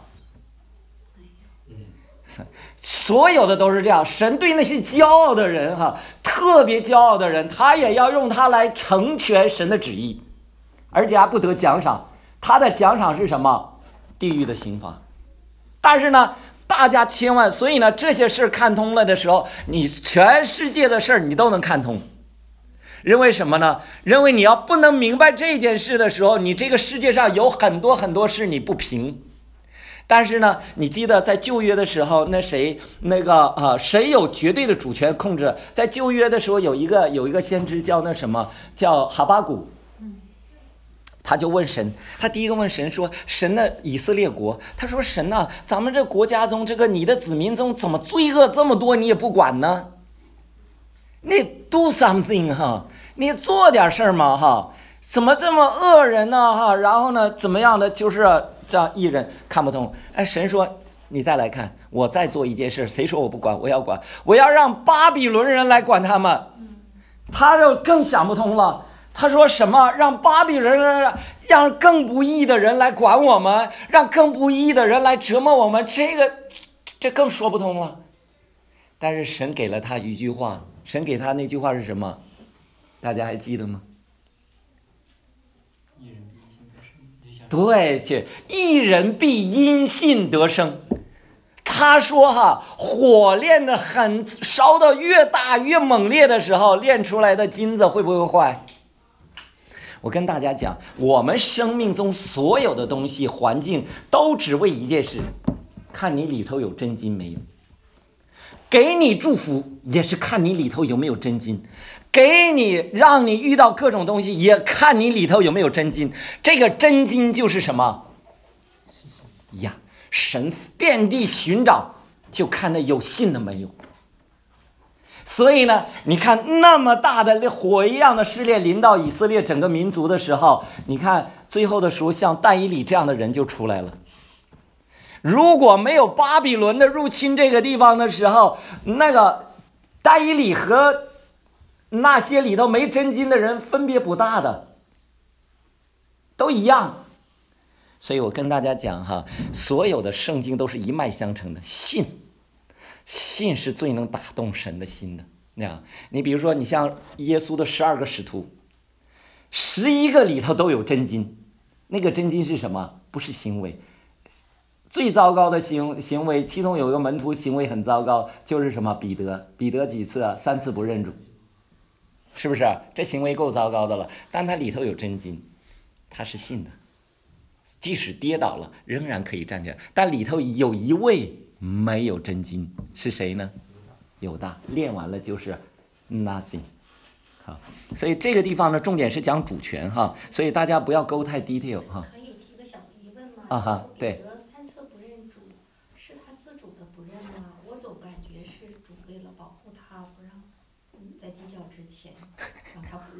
所有的都是这样。神对那些骄傲的人哈，特别骄傲的人，他也要用他来成全神的旨意，而且还不得奖赏。他的奖赏是什么？地狱的刑罚。但是呢， 大家千万，所以呢，这些事看通了的时候，你全世界的事儿你都能看通。认为什么呢？认为你要不能明白这件事的时候，你这个世界上有很多很多事你不平。但是呢，你记得在旧约的时候，那谁那个啊，谁有绝对的主权控制？在旧约的时候，有一个有一个先知叫那什么，叫哈巴谷。他就问神，他第一个问神说：“神的以色列国，他说神啊，咱们这国家中这个你的子民中怎么罪恶这么多，你也不管呢？你 do something 哈，你做点事儿嘛哈，怎么这么恶人呢哈？然后呢，怎么样的就是这样一人看不通。哎，神说你再来看，我再做一件事，谁说我不管？我要管，我要让巴比伦人来管他们。他就更想不通了。”他说什么？让巴比伦人，让更不义的人来管我们，让更不义的人来折磨我们，这个这更说不通了。但是神给了他一句话，神给他那句话是什么？大家还记得吗？对，去一人必因信得生。他说哈，火炼的很，烧到越大越猛烈的时候，炼出来的金子会不会坏？我跟大家讲，我们生命中所有的东西环境都只为一件事，看你里头有真金没有。给你祝福也是看你里头有没有真金，给你让你遇到各种东西也看你里头有没有真金。这个真金就是什么呀？神遍地寻找，就看那有信的没有。所以呢，你看那么大的火一样的试炼临到以色列整个民族的时候，你看最后的时候，像但以理这样的人就出来了。如果没有巴比伦的入侵这个地方的时候，那个但以理和那些里头没真金的人分别不大的，都一样。所以我跟大家讲哈，所有的圣经都是一脉相承的，信。信是最能打动神的心的。那样，你比如说，你像耶稣的十二个使徒，十一个里头都有真金。那个真金是什么？不是行为。最糟糕的行行为，其中有一个门徒行为很糟糕，就是什么？彼得，彼得几次啊？三次不认主，是不是？这行为够糟糕的了。但他里头有真金，他是信的，即使跌倒了，仍然可以站起来。但里头有一位没有真金，是谁呢？犹大，练完了就是 nothing。好，所以这个地方呢，重点是讲主权哈，所以大家不要勾太 detail 哈。 可以提个小疑问吗？ 啊哈，对。 彼得三次不认主，是他自主的不认吗？我总感觉是主为了保护他，不让在计较之前让他不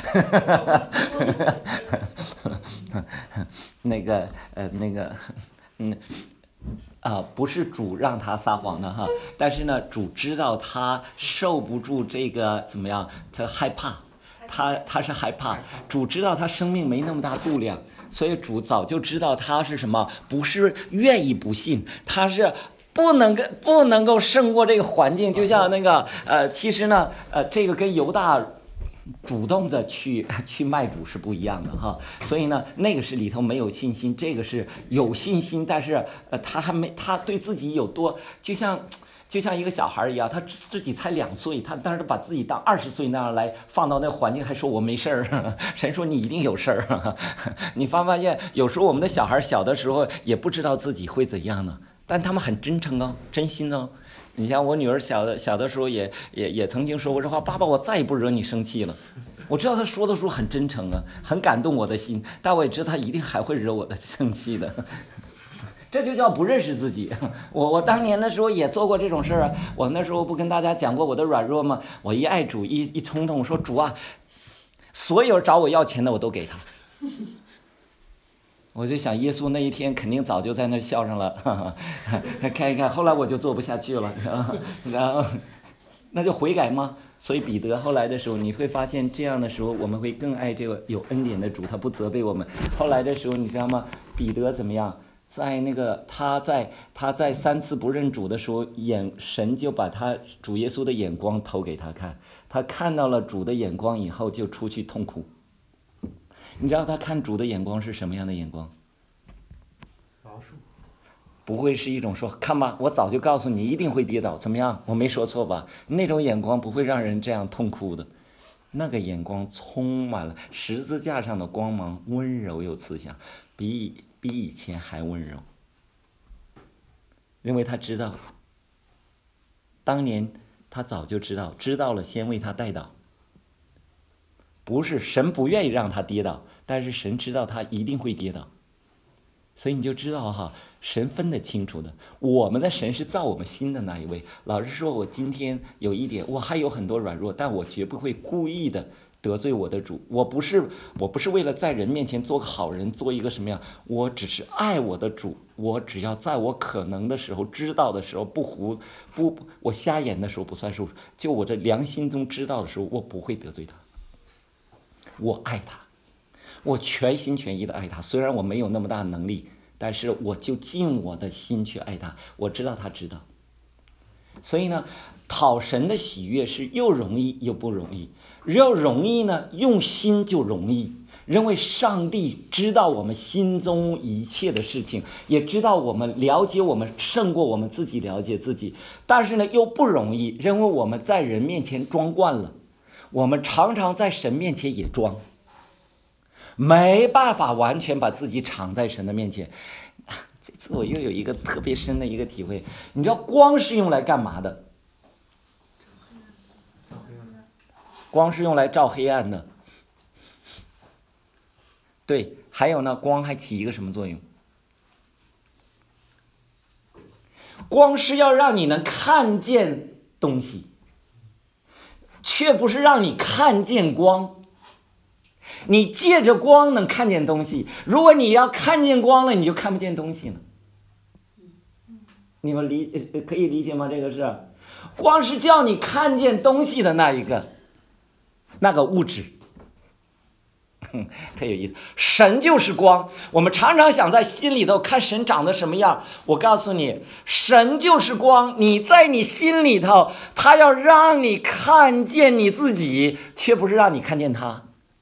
认。 那个呃，那个嗯。啊，不是主让他撒谎的哈，但是呢，主知道他受不住这个怎么样，他害怕，他他是害怕，主知道他生命没那么大度量，所以主早就知道他是什么，不是愿意不信，他是不能够不能够胜过这个环境，就像那个呃，其实呢，呃，这个跟犹大主动的去去卖主是不一样的哈，所以呢，那个是里头没有信心，这个是有信心，但是呃，他还没他对自己有多，就像就像一个小孩一样，他自己才两岁，他但是把自己当二十岁那样来放到那环境，还说我没事儿，神说你一定有事儿。你发没发现有时候我们的小孩小的时候也不知道自己会怎样呢，但他们很真诚哦，真心哦。你像我女儿小的小的时候也也也曾经说过这话，爸爸我再也不惹你生气了。我知道她说的时候很真诚啊，很感动我的心，但我也知道她一定还会惹我的生气的。这就叫不认识自己。我我当年的时候也做过这种事儿啊。我那时候不跟大家讲过我的软弱吗？我一爱主一一冲动，我说主啊，所有找我要钱的我都给他。我就想耶稣那一天肯定早就在那笑上了，哈哈，看一看。后来我就做不下去了，然后那就悔改吗？所以彼得后来的时候，你会发现这样的时候，我们会更爱这个有恩典的主，他不责备我们。后来的时候，你知道吗？彼得怎么样？在那个他在他在三次不认主的时候，眼神就把他主耶稣的眼光投给他看，他看到了主的眼光以后，就出去痛哭。你知道他看主的眼光是什么样的眼光？ 饶恕。 不会是一种说看吧，我早就告诉你一定会跌倒，怎么样？我没说错吧？那种眼光不会让人这样痛哭的。那个眼光充满了十字架上的光芒，温柔又慈祥，比比以前还温柔。因为他知道，当年他早就知道，知道了先为他带倒。不是神不愿意让他跌倒，但是神知道他一定会跌倒。所以你就知道哈，神分得清楚的。我们的神是造我们心的那一位。老实说，我今天有一点，我还有很多软弱，但我绝不会故意的得罪我的主。我不是，我不是为了在人面前做个好人，做一个什么样？我只是爱我的主。我只要在我可能的时候、知道的时候，不胡不，我瞎眼的时候不算数。就我这良心中知道的时候，我不会得罪他。我爱他。我全心全意的爱他，虽然我没有那么大的能力，但是我就尽我的心去爱他。我知道他知道，所以呢，讨神的喜悦是又容易又不容易。要容易呢，用心就容易，因为上帝知道我们心中一切的事情，也知道我们了解我们胜过我们自己了解自己。但是呢，又不容易，因为我们在人面前装惯了，我们常常在神面前也装。没办法完全把自己敞在神的面前。这次我又有一个特别深的一个体会，你知道光是用来干嘛的？光是用来照黑暗的。对，还有呢，光还起一个什么作用？光是要让你能看见东西，却不是让你看见光。你借着光能看见东西，如果你要看见光了，你就看不见东西了。你们理可以理解吗？这个是光是叫你看见东西的那一个那个物质，特有意思。神就是光，我们常常想在心里头看神长得什么样。我告诉你，神就是光，你在你心里头，他要让你看见你自己，却不是让你看见他。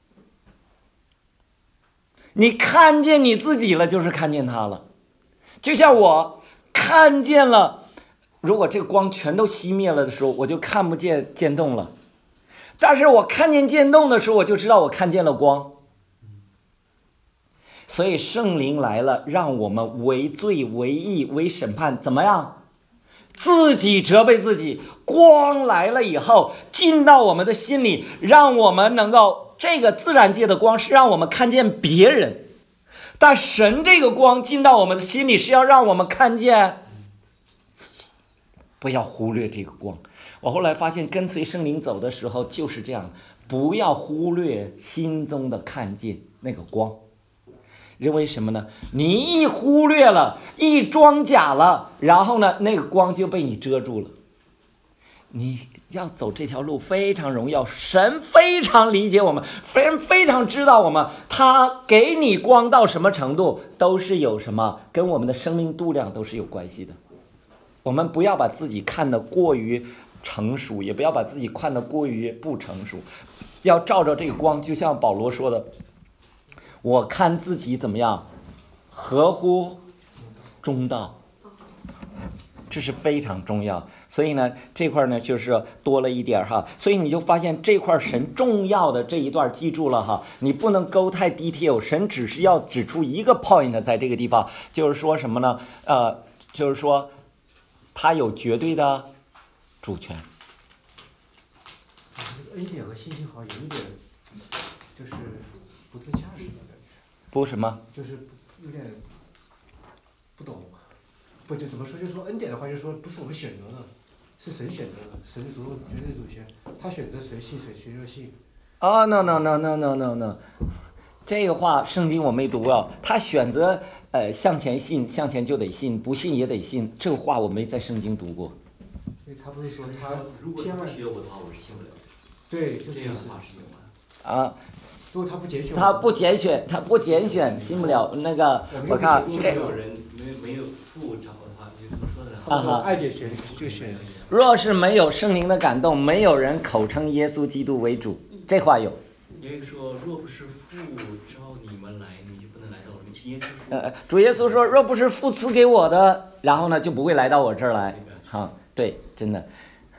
你看见你自己了，就是看见他了。就像我看见了，如果这个光全都熄灭了的时候，我就看不见渐冻了。但是我看见渐冻的时候，我就知道我看见了光。所以圣灵来了，让我们为罪、为义、为审判，怎么样？自己责备自己。光来了以后，进到我们的心里，让我们能够。这个自然界的光是让我们看见别人，但神这个光进到我们的心里是要让我们看见自己。不要忽略这个光。我后来发现跟随圣灵走的时候就是这样，不要忽略心中的看见那个光。因为什么呢？你一忽略了，一装假了，然后呢，那个光就被你遮住了。你要走这条路非常荣耀，神非常理解我们，非非常知道我们，他给你光到什么程度，都是有什么跟我们的生命度量都是有关系的。我们不要把自己看得过于成熟，也不要把自己看得过于不成熟，要照着这个光，就像保罗说的，我看自己怎么样，合乎中道。这是非常重要，所以呢，这块呢就是多了一点哈，所以你就发现这块神重要的这一段记住了哈，你不能 go 太 detail， 神只是要指出一个 point， 在这个地方就是说什么呢？呃，就是说他有绝对的主权。 恩典和信心好像有一点就是不自洽似的感觉。 不什么？ 就是有点不懂。不就怎么说？就说恩典的话，就说不是我们选择的，是神选择的，神的主绝对主权，他选择谁信谁，谁就信。 哦、oh, ，no no no no no no no， 这个话圣经我没读啊。他选择呃向前信，向前就得信，不信也得信。这个话我没在圣经读过。 所以他不是说他如果他不学我的话，我是信不了的。 对， 这样的话是有吗？ 啊。 如果他不拣选， 他不拣选，他不拣选，信不了。那个我看这。 有人没没有父找的话，你怎么说的？ 啊哈， 爱拣选就选。 若是没有圣灵的感动，没有人口称耶稣基督为主，这话有。 因为说，若不是父招你们来，你就不能来到我面前。 呃，主耶稣说，若不是父赐给我的，然后呢就不会来到我这儿来。哈，对，真的，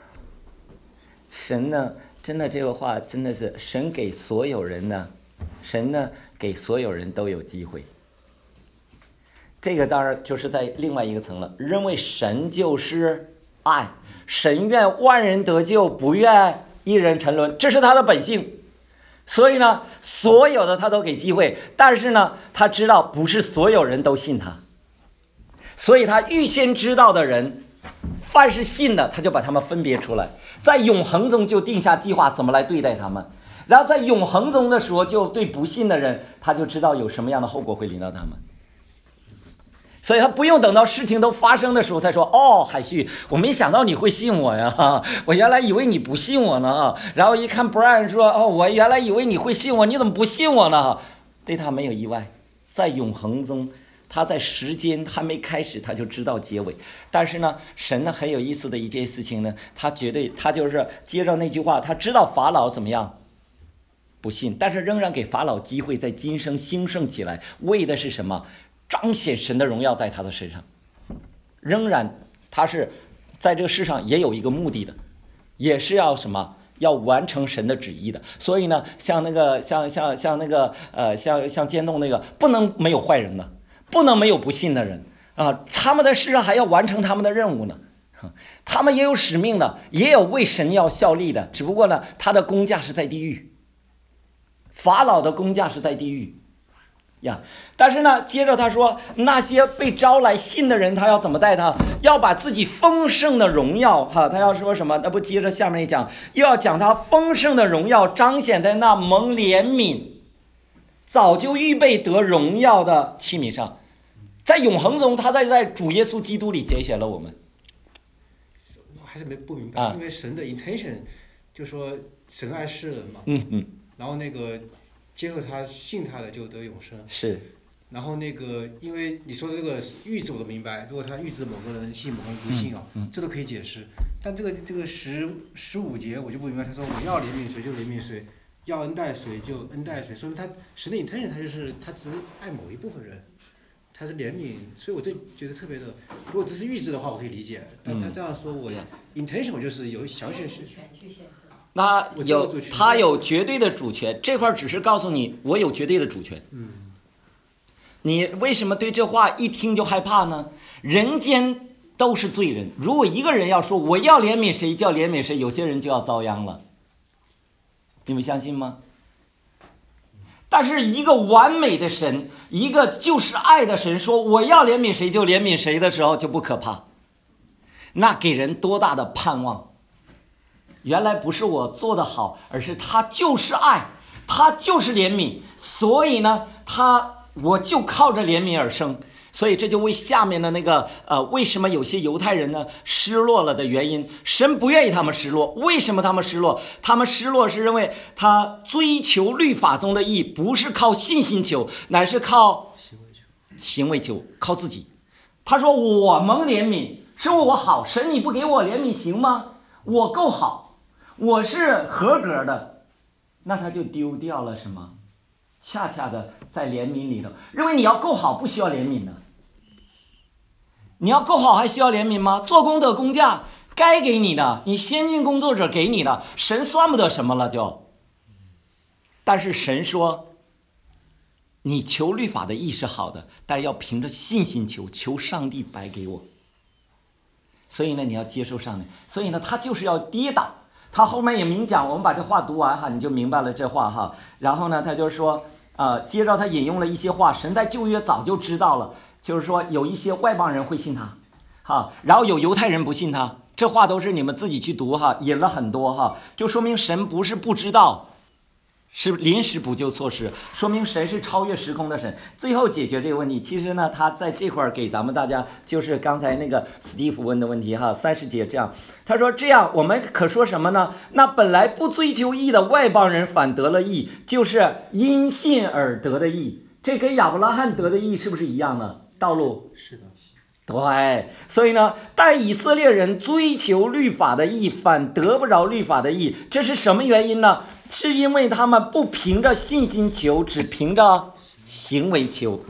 神呢，真的这个话真的是神给所有人呢，神呢给所有人都有机会。这个当然就是在另外一个层了，认为神就是爱，神愿万人得救，不愿一人沉沦，这是他的本性。所以呢，所有的他都给机会，但是呢，他知道不是所有人都信他，所以他预先知道的人，凡是信的，他就把他们分别出来，在永恒中就定下计划怎么来对待他们，然后在永恒中的时候，就对不信的人，他就知道有什么样的后果会临到他们。所以他不用等到事情都发生的时候才说，哦，海旭，我没想到你会信我呀，我原来以为你不信我呢。然后一看 Brian 说，哦，我原来以为你会信我，你怎么不信我呢？对他没有意外，在永恒中，他在时间还没开始他就知道结尾。但是呢，神呢很有意思的一件事情呢，他绝对他就是接着那句话，他知道法老怎么样不信，但是仍然给法老机会在今生兴盛起来，为的是什么？彰显神的荣耀在他的身上，仍然他是在这个世上也有一个目的的，也是要什么？要完成神的旨意的。所以呢，像那个像像像那个呃像像监洞那个，不能没有坏人的，不能没有不信的人啊！他们在世上还要完成他们的任务呢，他们也有使命的，也有为神要效力的。只不过呢，他的工价是在地狱，法老的工价是在地狱。呀，但是呢，接着他说，那些被招来信的人，他要怎么待他？要把自己丰盛的荣耀，哈，他要说什么？那不接着下面一讲，又要讲他丰盛的荣耀彰显在那蒙怜悯、早就预备得荣耀的器皿上，在永恒中，他在在主耶稣基督里拣选了我们。 我还是没不明白， 啊、 因为神的 intention 就说神爱世人嘛， 嗯嗯， 然后那个。接受他信他的就得永生， 是。 然后那个，因为你说的这个预知我都明白，如果他预知某个人信某个人不信啊， 嗯嗯、 这都可以解释。但这个这个十十五节我就不明白，他说我要怜悯谁就怜悯谁，要恩待谁就恩待谁，说明他神的 intention他就是他只是爱某一部分人，他是怜悯，所以我就觉得特别的。如果只是预知的话，我可以理解，但他这样说我、嗯、intention 我就是有想选选。 那有他有绝对的主权，这块只是告诉你我有绝对的主权。 嗯， 你为什么对这话一听就害怕呢？人间都是罪人，如果一个人要说我要怜悯谁叫怜悯谁，有些人就要遭殃了。你们相信吗？但是一个完美的神，一个就是爱的神，说我要怜悯谁就怜悯谁的时候就不可怕，那给人多大的盼望。原来不是我做得好，而是他就是爱，他就是怜悯，所以呢，他我就靠着怜悯而生。所以这就为下面的那个呃，为什么有些犹太人呢失落了的原因，神不愿意他们失落。为什么他们失落？他们失落是因为他追求律法中的义，不是靠信心求，乃是靠行为求，靠自己。他说我蒙怜悯，是我好，神你不给我怜悯行吗？我够好，我是合格的，那他就丢掉了什么？恰恰的在怜悯里头，认为你要够好不需要怜悯的。你要够好还需要怜悯吗？做工得工价，该给你的，你先进工作者给你的，神算不得什么了就。但是神说，你求律法的义是好的，但要凭着信心求，求上帝白给我。所以呢，你要接受上帝。所以呢，他就是要跌倒。他后面也明讲，我们把这话读完哈，你就明白了这话哈。然后呢，他就说，呃，接着他引用了一些话，神在旧约早就知道了。就是说有一些外邦人会信他，哈，然后有犹太人不信他，这话都是你们自己去读哈，引了很多哈，就说明神不是不知道，是临时补救措施，说明神是超越时空的神。最后解决这个问题，其实呢，他在这块给咱们大家就是刚才那个史蒂夫问的问题哈，三十节这样，他说这样我们可说什么呢？那本来不追求义的外邦人反得了义，就是因信而得的义，这跟亚伯拉罕得的义是不是一样呢？道路是的， 对，所以呢，但以色列人追求律法的义，反得不着律法的义，这是什么原因呢？是因为他们不凭着信心求，只凭着行为求。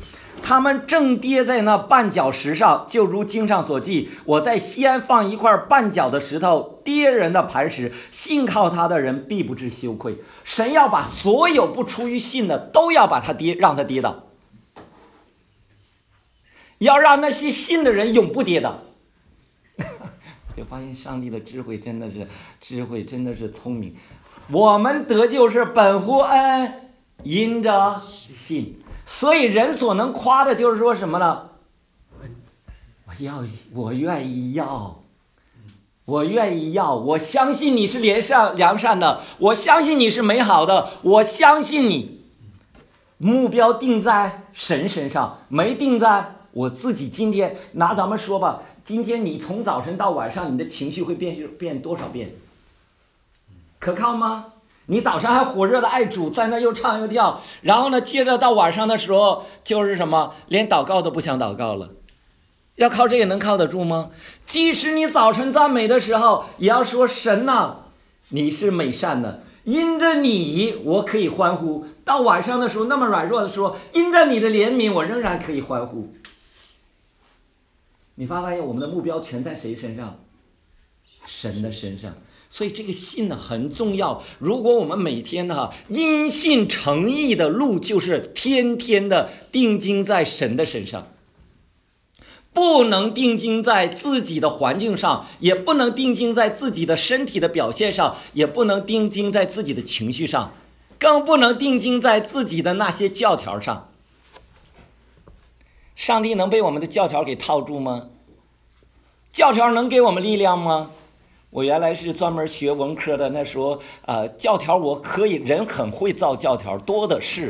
他们正跌在那绊脚石上，就如经上所记，我在西安放一块绊脚的石头，跌人的磐石，信靠他的人必不致羞愧。神要把所有不出于信的都要把他跌，让他跌倒，要让那些信的人永不跌倒。就发现上帝的智慧真的是智慧，真的是聪明。我们得救是本乎恩，因着信。所以人所能夸的就是说什么呢？我要，我愿意要，我愿意要，我相信你是良善良善的，我相信你是美好的，我相信你。目标定在神身上，没定在我自己。今天拿咱们说吧，今天你从早晨到晚上，你的情绪会变变多少遍？可靠吗？你早上还火热的爱主，在那又唱又跳，然后呢，接着到晚上的时候就是什么，连祷告都不想祷告了。要靠这个能靠得住吗？即使你早晨赞美的时候，也要说神呐、啊，你是美善的，因着你我可以欢呼。到晚上的时候那么软弱的时候，因着你的怜悯我仍然可以欢呼。你发现我们的目标全在谁身上？神的身上。所以这个信呢很重要。如果我们每天呢因信诚意的路，就是天天的定睛在神的身上，不能定睛在自己的环境上，也不能定睛在自己的身体的表现上，也不能定睛在自己的情绪上，更不能定睛在自己的那些教条上。上帝能被我们的教条给套住吗？教条能给我们力量吗？我原来是专门学文科的，那时候呃，教条我可以，人很会造教条，多的是。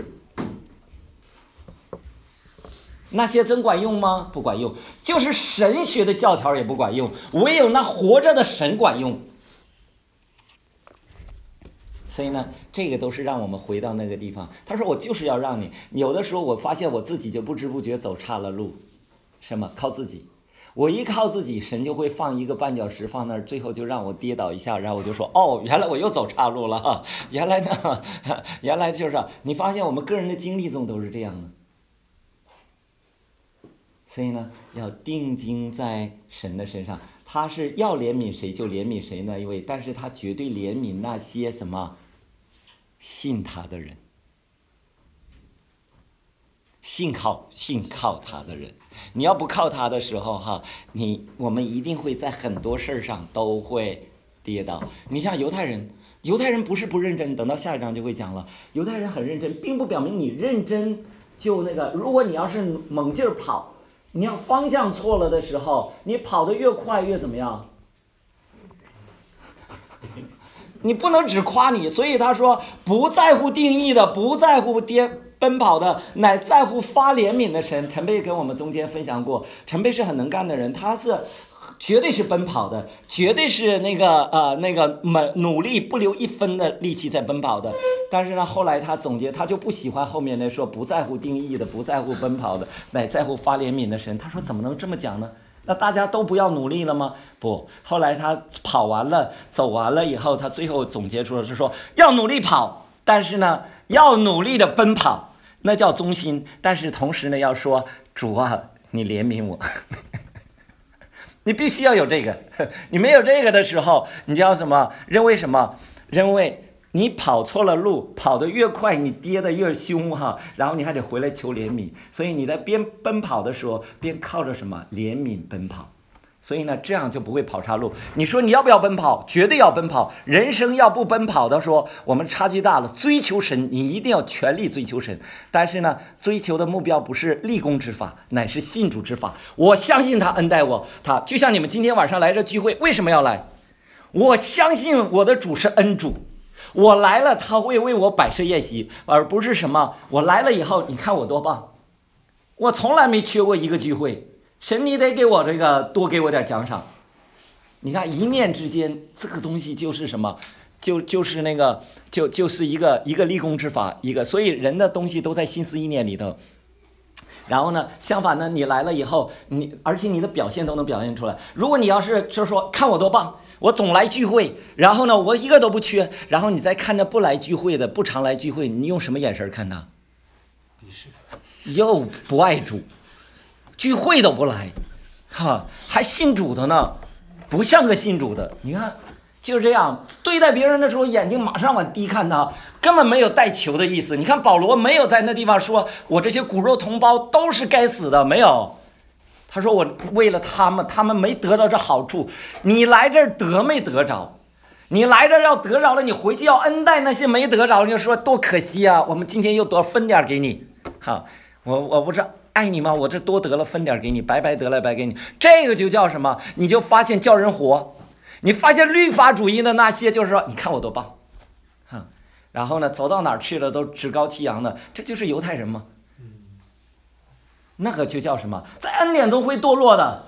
那些真管用吗？不管用。就是神学的教条也不管用，唯有那活着的神管用。所以呢，这个都是让我们回到那个地方。他说我就是要让你，有的时候我发现我自己就不知不觉走岔了路。什么？靠自己。我一靠自己，神就会放一个绊脚石放那儿，最后就让我跌倒一下，然后我就说，哦，原来我又走岔路了，原来呢，原来就是你发现我们个人的经历中都是这样的。所以呢，要定睛在神的身上，他是要怜悯谁就怜悯谁那一位，但是他绝对怜悯那些什么信他的人，信靠信靠他的人。你要不靠他的时候哈，你我们一定会在很多事儿上都会跌倒。你像犹太人，犹太人不是不认真，等到下一章就会讲了。犹太人很认真，并不表明你认真就那个。如果你要是猛劲儿跑，你要方向错了的时候，你跑得越快越怎么样？你不能只夸你，所以他说不在乎定义的，不在乎跌奔跑的，乃在乎发怜悯的神。陈贝跟我们中间分享过，陈贝是很能干的人，他是绝对是奔跑的，绝对是那个呃那个努力不留一分的力气在奔跑的。但是呢，后来他总结，他就不喜欢后面的说不在乎定义的，不在乎奔跑的，乃在乎发怜悯的神。他说怎么能这么讲呢？那大家都不要努力了吗？不，后来他跑完了走完了以后，他最后总结出了是说要努力跑，但是呢要努力的奔跑，那叫忠心。但是同时呢要说主啊，你怜悯我你必须要有这个，你没有这个的时候，你就要什么？认为什么？认为你跑错了路，跑得越快，你跌得越凶哈，然后你还得回来求怜悯。所以你在边奔跑的时候，边靠着什么？怜悯奔跑。所以呢，这样就不会跑岔路。你说你要不要奔跑？绝对要奔跑。人生要不奔跑的说，我们差距大了。追求神，你一定要全力追求神。但是呢，追求的目标不是立功之法，乃是信主之法。我相信他恩待我，他就像你们今天晚上来这聚会，为什么要来？我相信我的主是恩主。我来了，他会为我摆设宴席，而不是什么我来了以后，你看我多棒，我从来没缺过一个聚会，神你得给我这个多给我点奖赏。你看一念之间，这个东西就是什么，就就是那个就就是一个一个立功之法，一个所以人的东西都在心思意念里头。然后呢，相反呢，你来了以后，你而且你的表现都能表现出来。如果你要是就是说看我多棒，我总来聚会，然后呢我一个都不缺，然后你再看着不来聚会的不常来聚会，你用什么眼神看他？ 又不爱主，聚会都不来，哈，还信主的呢，不像个信主的。你看，就是这样对待别人的时候，眼睛马上往低看他，根本没有带球的意思。你看保罗没有在那地方说我这些骨肉同胞都是该死的，没有。他说我为了他们，他们没得到这好处，你来这儿得没得着？你来这儿要得着了，你回去要恩待那些没得着，你就说多可惜啊！我们今天又多分点给你，好，我我不是爱你吗？我这多得了分点给你，白白得来白给你，这个就叫什么？你就发现叫人活，你发现律法主义的那些就是说，你看我多棒，哈，然后呢，走到哪儿去了都趾高气扬的，这就是犹太人吗？那个就叫什么？在恩典中会堕落的，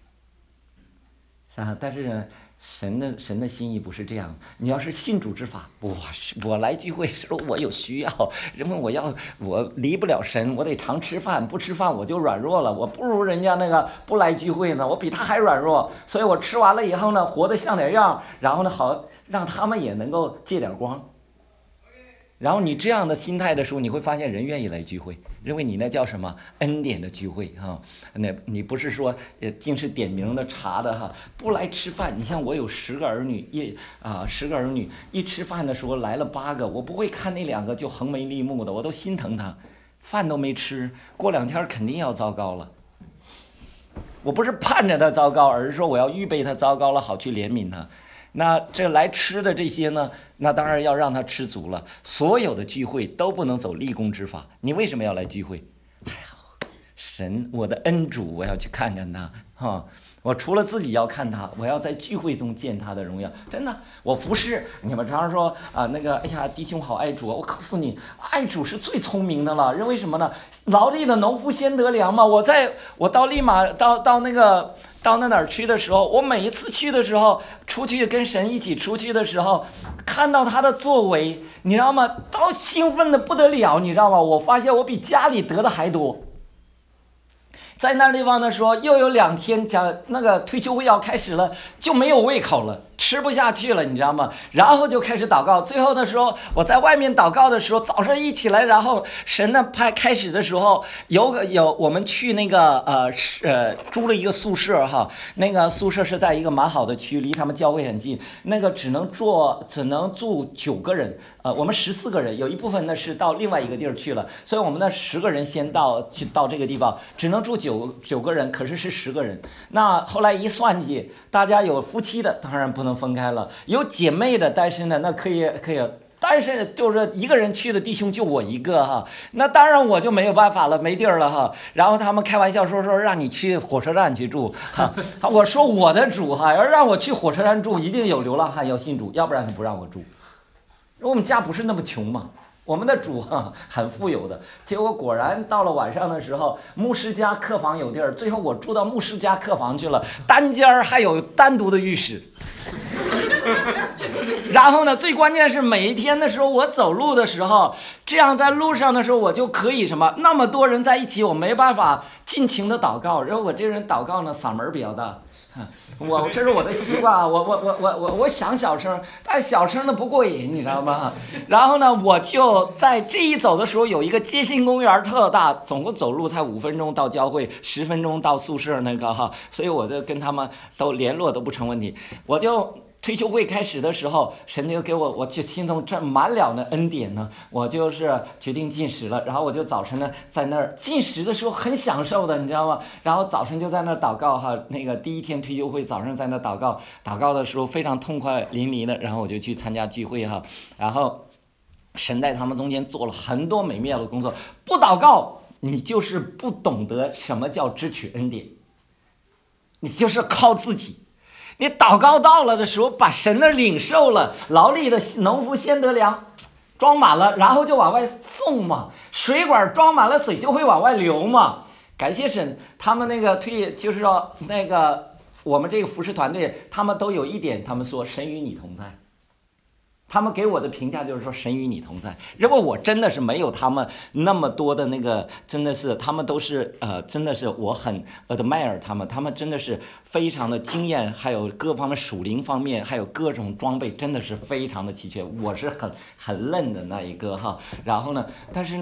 啊，但是呢。神的神的心意不是这样，你要是信主之法，我我来聚会时候我有需要，因为我要我离不了神，我得常吃饭，不吃饭我就软弱了，我不如人家那个不来聚会呢，我比他还软弱，所以我吃完了以后呢，活得像点样，然后呢好让他们也能够借点光。然后你这样的心态的时候，你会发现人愿意来聚会，因为你那叫什么恩典的聚会哈、啊，那你不是说呃尽是点名的查的哈，不来吃饭。你像我有十个儿女，一啊十个儿女一吃饭的时候来了八个，我不会看那两个就横眉立目的，我都心疼他，饭都没吃，过两天肯定要糟糕了。我不是盼着他糟糕，而是说我要预备他糟糕了，好去怜悯他。那这来吃的这些呢，那当然要让他吃足了。所有的聚会都不能走立功之法。你为什么要来聚会？哎呀，神，我的恩主，我要去看看他哈。我除了自己要看他，我要在聚会中见他的荣耀。真的，我服侍你们常常说啊，那个，哎呀，弟兄好爱主。我告诉你，爱主是最聪明的了。因为什么呢？劳力的农夫先得粮嘛。我在我到利马到到那个到那哪儿去的时候，我每一次去的时候，出去跟神一起出去的时候，看到他的作为，你知道吗？都兴奋的不得了，你知道吗？我发现我比家里得的还多。在那地方的时候，又有两天讲那个退休会要开始了，就没有胃口了，吃不下去了，你知道吗？然后就开始祷告。最后的时候，我在外面祷告的时候，早上一起来，然后神呢派开始的时候，有有我们去那个呃呃租了一个宿舍哈，那个宿舍是在一个蛮好的区，离他们教会很近。那个只能坐只能住九个人，呃，我们十四个人，有一部分呢是到另外一个地儿去了，所以我们那十个人先到去到这个地方，只能住九九个人，可是是十个人。那后来一算计，大家有夫妻的，当然不能分开了；有姐妹的，但是呢，那可以可以。但是就是一个人去的弟兄就我一个哈，那当然我就没有办法了，没地儿了哈。然后他们开玩笑说说让你去火车站去住哈，我说我的主哈，要让我去火车站住，一定有流浪汉要信主，要不然他不让我住。我们家不是那么穷嘛，我们的主哈很富有的。结果果然到了晚上的时候，牧师家客房有地儿，最后我住到牧师家客房去了，单间还有单独的浴室。然后呢，最关键是每一天的时候，我走路的时候，这样在路上的时候，我就可以什么，那么多人在一起，我没办法尽情的祷告。然后我这人祷告呢，嗓门比较大，我这是我的习惯，我我我我我我想小声，但小声的不过瘾，你知道吗？然后呢，我就在这一走的时候，有一个街心公园特大，总共走路才五分钟到教会，十分钟到宿舍那个哈，所以我就跟他们都联络都不成问题，我就。退休会开始的时候，神就给我，我就心中这满了的恩典呢，我就是决定进食了。然后我就早晨呢在那儿进食的时候很享受的，你知道吗？然后早晨就在那儿祷告哈，那个第一天退休会早上在那儿祷告，祷告的时候非常痛快淋漓的，然后我就去参加聚会哈，然后神在他们中间做了很多美妙的工作。不祷告，你就是不懂得什么叫支取恩典，你就是靠自己。你祷告到了的时候，把神的领受了，劳力的农夫先得粮，装满了，然后就往外送嘛。水管装满了水就会往外流嘛。感谢神，他们那个退就是说那个我们这个服侍团队，他们都有一点，他们说神与你同在。他们给我的评价就是说神与你同在，如果我真的是没有他们那么多的那个，真的是他们都是呃，真的是我很 admire 他们，他们真的是非常的经验，还有各方面属灵方面，还有各种装备，真的是非常的齐全。我是很很嫩的那一个哈，然后呢，但是呢，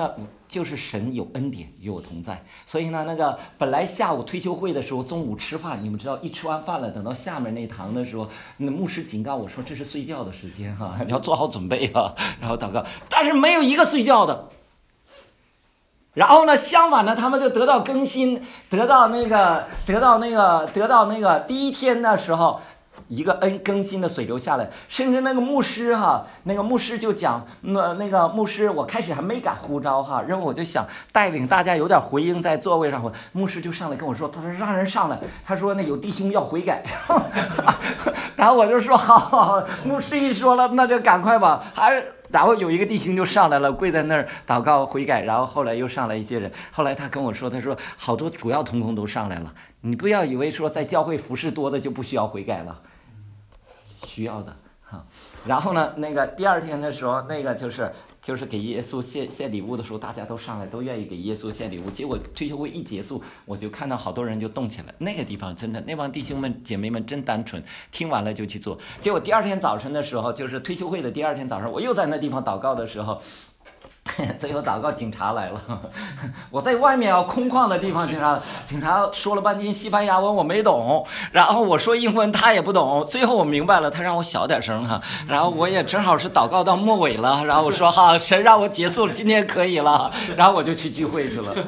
就是神有恩典与我同在。所以呢，那个本来下午退休会的时候，中午吃饭，你们知道，一吃完饭了，等到下面那堂的时候，那牧师警告我说这是睡觉的时间哈、啊，你要做好准备哈、啊，然后祷告，但是没有一个睡觉的。然后呢，相反呢，他们就得到更新，得到那个，得到那个，得到那个第一天的时候。一个恩更新的水流下来，甚至那个牧师哈，那个牧师就讲，那那个牧师，我开始还没敢呼召哈，然后我就想带领大家有点回应在座位上，牧师就上来跟我说，他说让人上来，他说那有弟兄要悔改，然后我就说好，好，好，牧师一说了，那就赶快吧，还是。然后有一个弟兄就上来了，跪在那儿祷告悔改，然后后来又上来一些人，后来他跟我说，他说好多主要同工都上来了，你不要以为说在教会服事多的就不需要悔改了，需要的哈。然后呢，那个第二天的时候，那个就是就是给耶稣献献礼物的时候，大家都上来，都愿意给耶稣献礼物。结果退休会一结束，我就看到好多人就动起来。那个地方真的，那帮弟兄们姐妹们真单纯，听完了就去做。结果第二天早晨的时候，就是退休会的第二天早上，我又在那地方祷告的时候。最后祷告，警察来了。我在外面啊空旷的地方，警察警察说了半天西班牙文我没懂，然后我说英文他也不懂，最后我明白了，他让我小点声哈。然后我也正好是祷告到末尾了，然后我说好，神让我结束了，今天可以了，然后我就去聚会去了。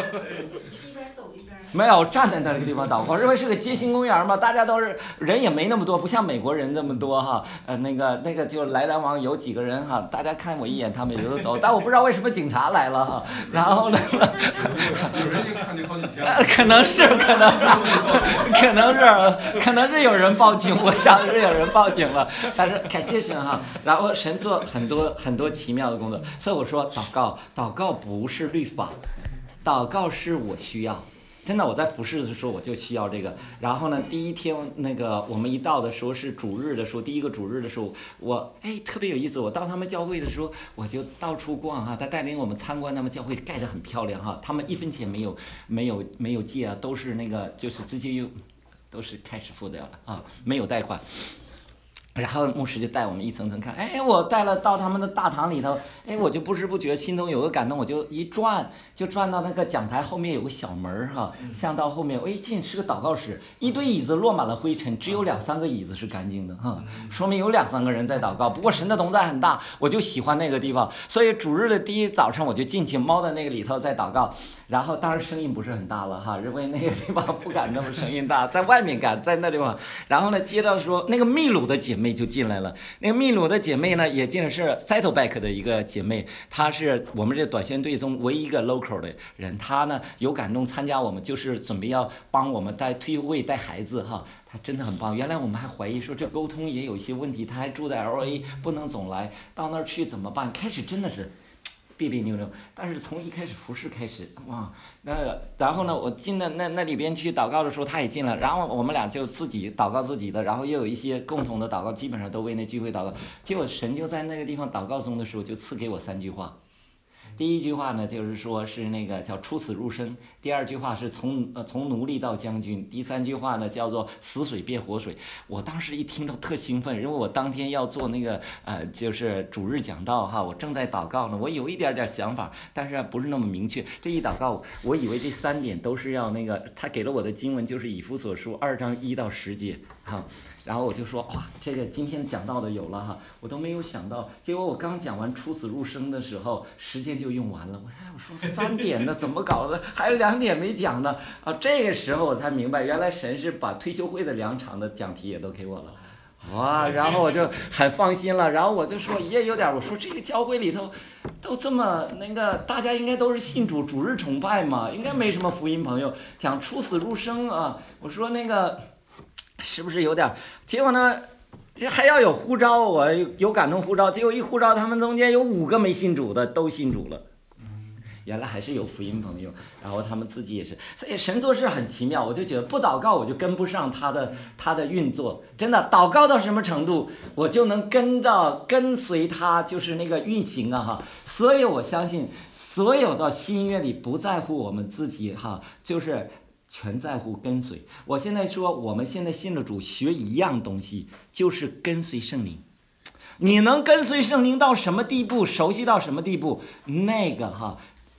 没有站在那个地方祷告，我认为是个街心公园嘛，大家都是人也没那么多，不像美国人那么多哈。呃，那个那个就来来往有几个人哈，大家看我一眼，他们也就走。但我不知道为什么警察来了哈。然后呢， 有人已经看你好几天了。 可能是，可能，可能是，可能是有人报警，我想是有人报警了。但是感谢神哈，然后神做很多很多奇妙的工作，所以我说祷告，祷告不是律法，祷告是我需要。真的，我在服侍的时候我就需要这个。然后呢，第一天那个我们一到的时候是主日的时候，第一个主日的时候，我哎特别有意思。我到他们教会的时候，我就到处逛哈。他带领我们参观他们教会，盖得很漂亮哈。他们一分钱没有没有没有借啊，都是那个就是直接用，都是开始付掉了啊，没有贷款。然后牧师就带我们一层层看，哎，我带了到他们的大堂里头，哎，我就不知不觉心中有个感动，我就一转，就转到那个讲台后面有个小门哈，像到后面，我一进是个祷告室，一堆椅子落满了灰尘，只有两三个椅子是干净的哈，说明有两三个人在祷告。不过神的同在很大，我就喜欢那个地方，所以主日的第一早上我就进去猫在那个里头在祷告。然后当然声音不是很大了哈，因为那个地方不敢那么声音大，在外面敢，在那地方。然后呢，接着说那个秘鲁的姐妹就进来了，那个秘鲁的姐妹呢也进是 Saddleback 的一个姐妹，她是我们这短宣队中唯一一个 local 的人，她呢有感动参加我们，就是准备要帮我们带退休会带孩子哈。他真的很棒，原来我们还怀疑说这沟通也有一些问题，他还住在 L A 不能总来，到那儿去怎么办？开始真的是别别扭扭，但是从一开始服侍开始，哇，那然后呢，我进到那那里边去祷告的时候，他也进了，然后我们俩就自己祷告自己的，然后又有一些共同的祷告，基本上都为那聚会祷告。结果神就在那个地方祷告中的时候，就赐给我三句话。第一句话呢，就是说是那个叫出死入生；第二句话是从呃从奴隶到将军；第三句话呢叫做死水变活水。我当时一听到特兴奋，因为我当天要做那个呃就是主日讲道哈，我正在祷告呢，我有一点点想法，但是不是那么明确。这一祷告，我以为这三点都是要那个，他给了我的经文就是以弗所书二章一到十节哈。然后我就说哇，这个今天讲到的有了哈，我都没有想到。结果我刚讲完出死入生的时候，时间就用完了。我说我说三点呢，怎么搞的？还有两点没讲呢。啊，这个时候我才明白，原来神是把退休会的两场的讲题也都给我了。哇，然后我就很放心了。然后我就说也有点，我说这个教会里头都这么那个，大家应该都是信主主日崇拜嘛，应该没什么福音朋友讲出死入生啊。我说那个。是不是有点？结果呢，这还要有呼召，我有感动呼召，结果一呼召，他们中间有五个没信主的都信主了。原来还是有福音朋友，然后他们自己也是，所以神做事很奇妙。我就觉得不祷告我就跟不上他的他的运作，真的祷告到什么程度，我就能跟着跟随他，就是那个运行啊哈。所以我相信，所有的新约里不在乎我们自己哈，就是。全在乎跟随。我现在说，我们现在信了主，学一样东西，就是跟随圣灵。你能跟随圣灵到什么地步，熟悉到什么地步，那个哈，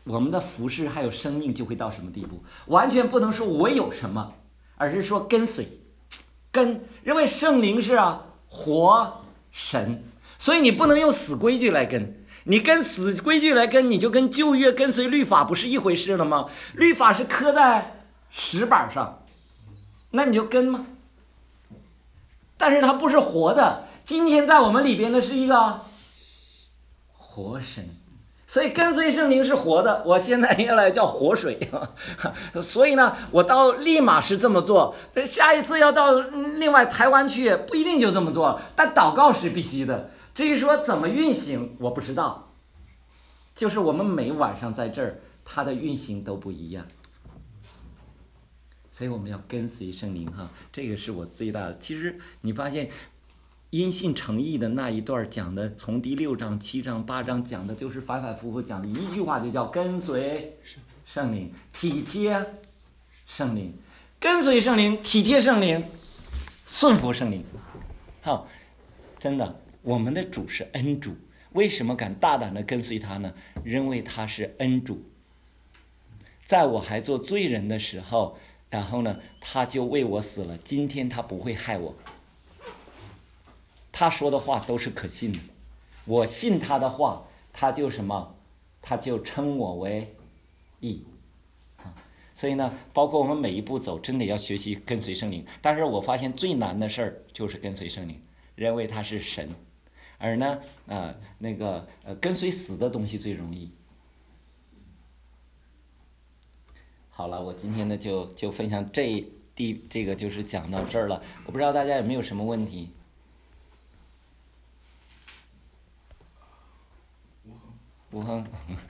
我们的服饰还有生命就会到什么地步？完全不能说我有什么，而是说跟随，跟认为圣灵是啊活神，所以你不能用死规矩来跟。你跟死规矩来跟，你就跟旧约跟随律法不是一回事了吗？律法是刻在石板上，那你就跟吗？但是它不是活的。今天在我们里边的是一个活神，所以跟随圣灵是活的。我现在越来叫活水，所以呢，我到立马是这么做。下一次要到另外台湾去，不一定就这么做了，但祷告是必须的。至于说怎么运行，我不知道。就是我们每晚上在这儿，它的运行都不一样。所以我们要跟随圣灵哈，这个是我最大的。其实你发现，因信诚意的那一段讲的，从第六章、七章、八章讲的，就是反反复复讲的一句话，就叫跟随圣灵，体贴圣灵，跟随圣灵，体贴圣灵，顺服圣灵。好，真的。我们的主是恩主，为什么敢大胆的跟随他呢？因为他是恩主。在我还做罪人的时候，然后呢，他就为我死了。今天他不会害我，他说的话都是可信的。我信他的话，他就什么？他就称我为义。所以呢，包括我们每一步走，真的要学习跟随圣灵。但是我发现最难的事儿就是跟随圣灵，认为他是神。而呢，呃，那个呃，跟随死的东西最容易。好了，我今天呢就就分享这第这个就是讲到这儿了。我不知道大家有没有什么问题？无亨，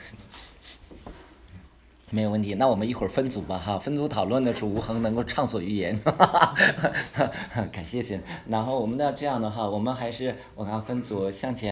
没有问题。那我们一会儿分组吧，哈，分组讨论的时候，吴恒能够畅所欲言，感谢神。然后我们要这样的哈，我们还是我看分组向前。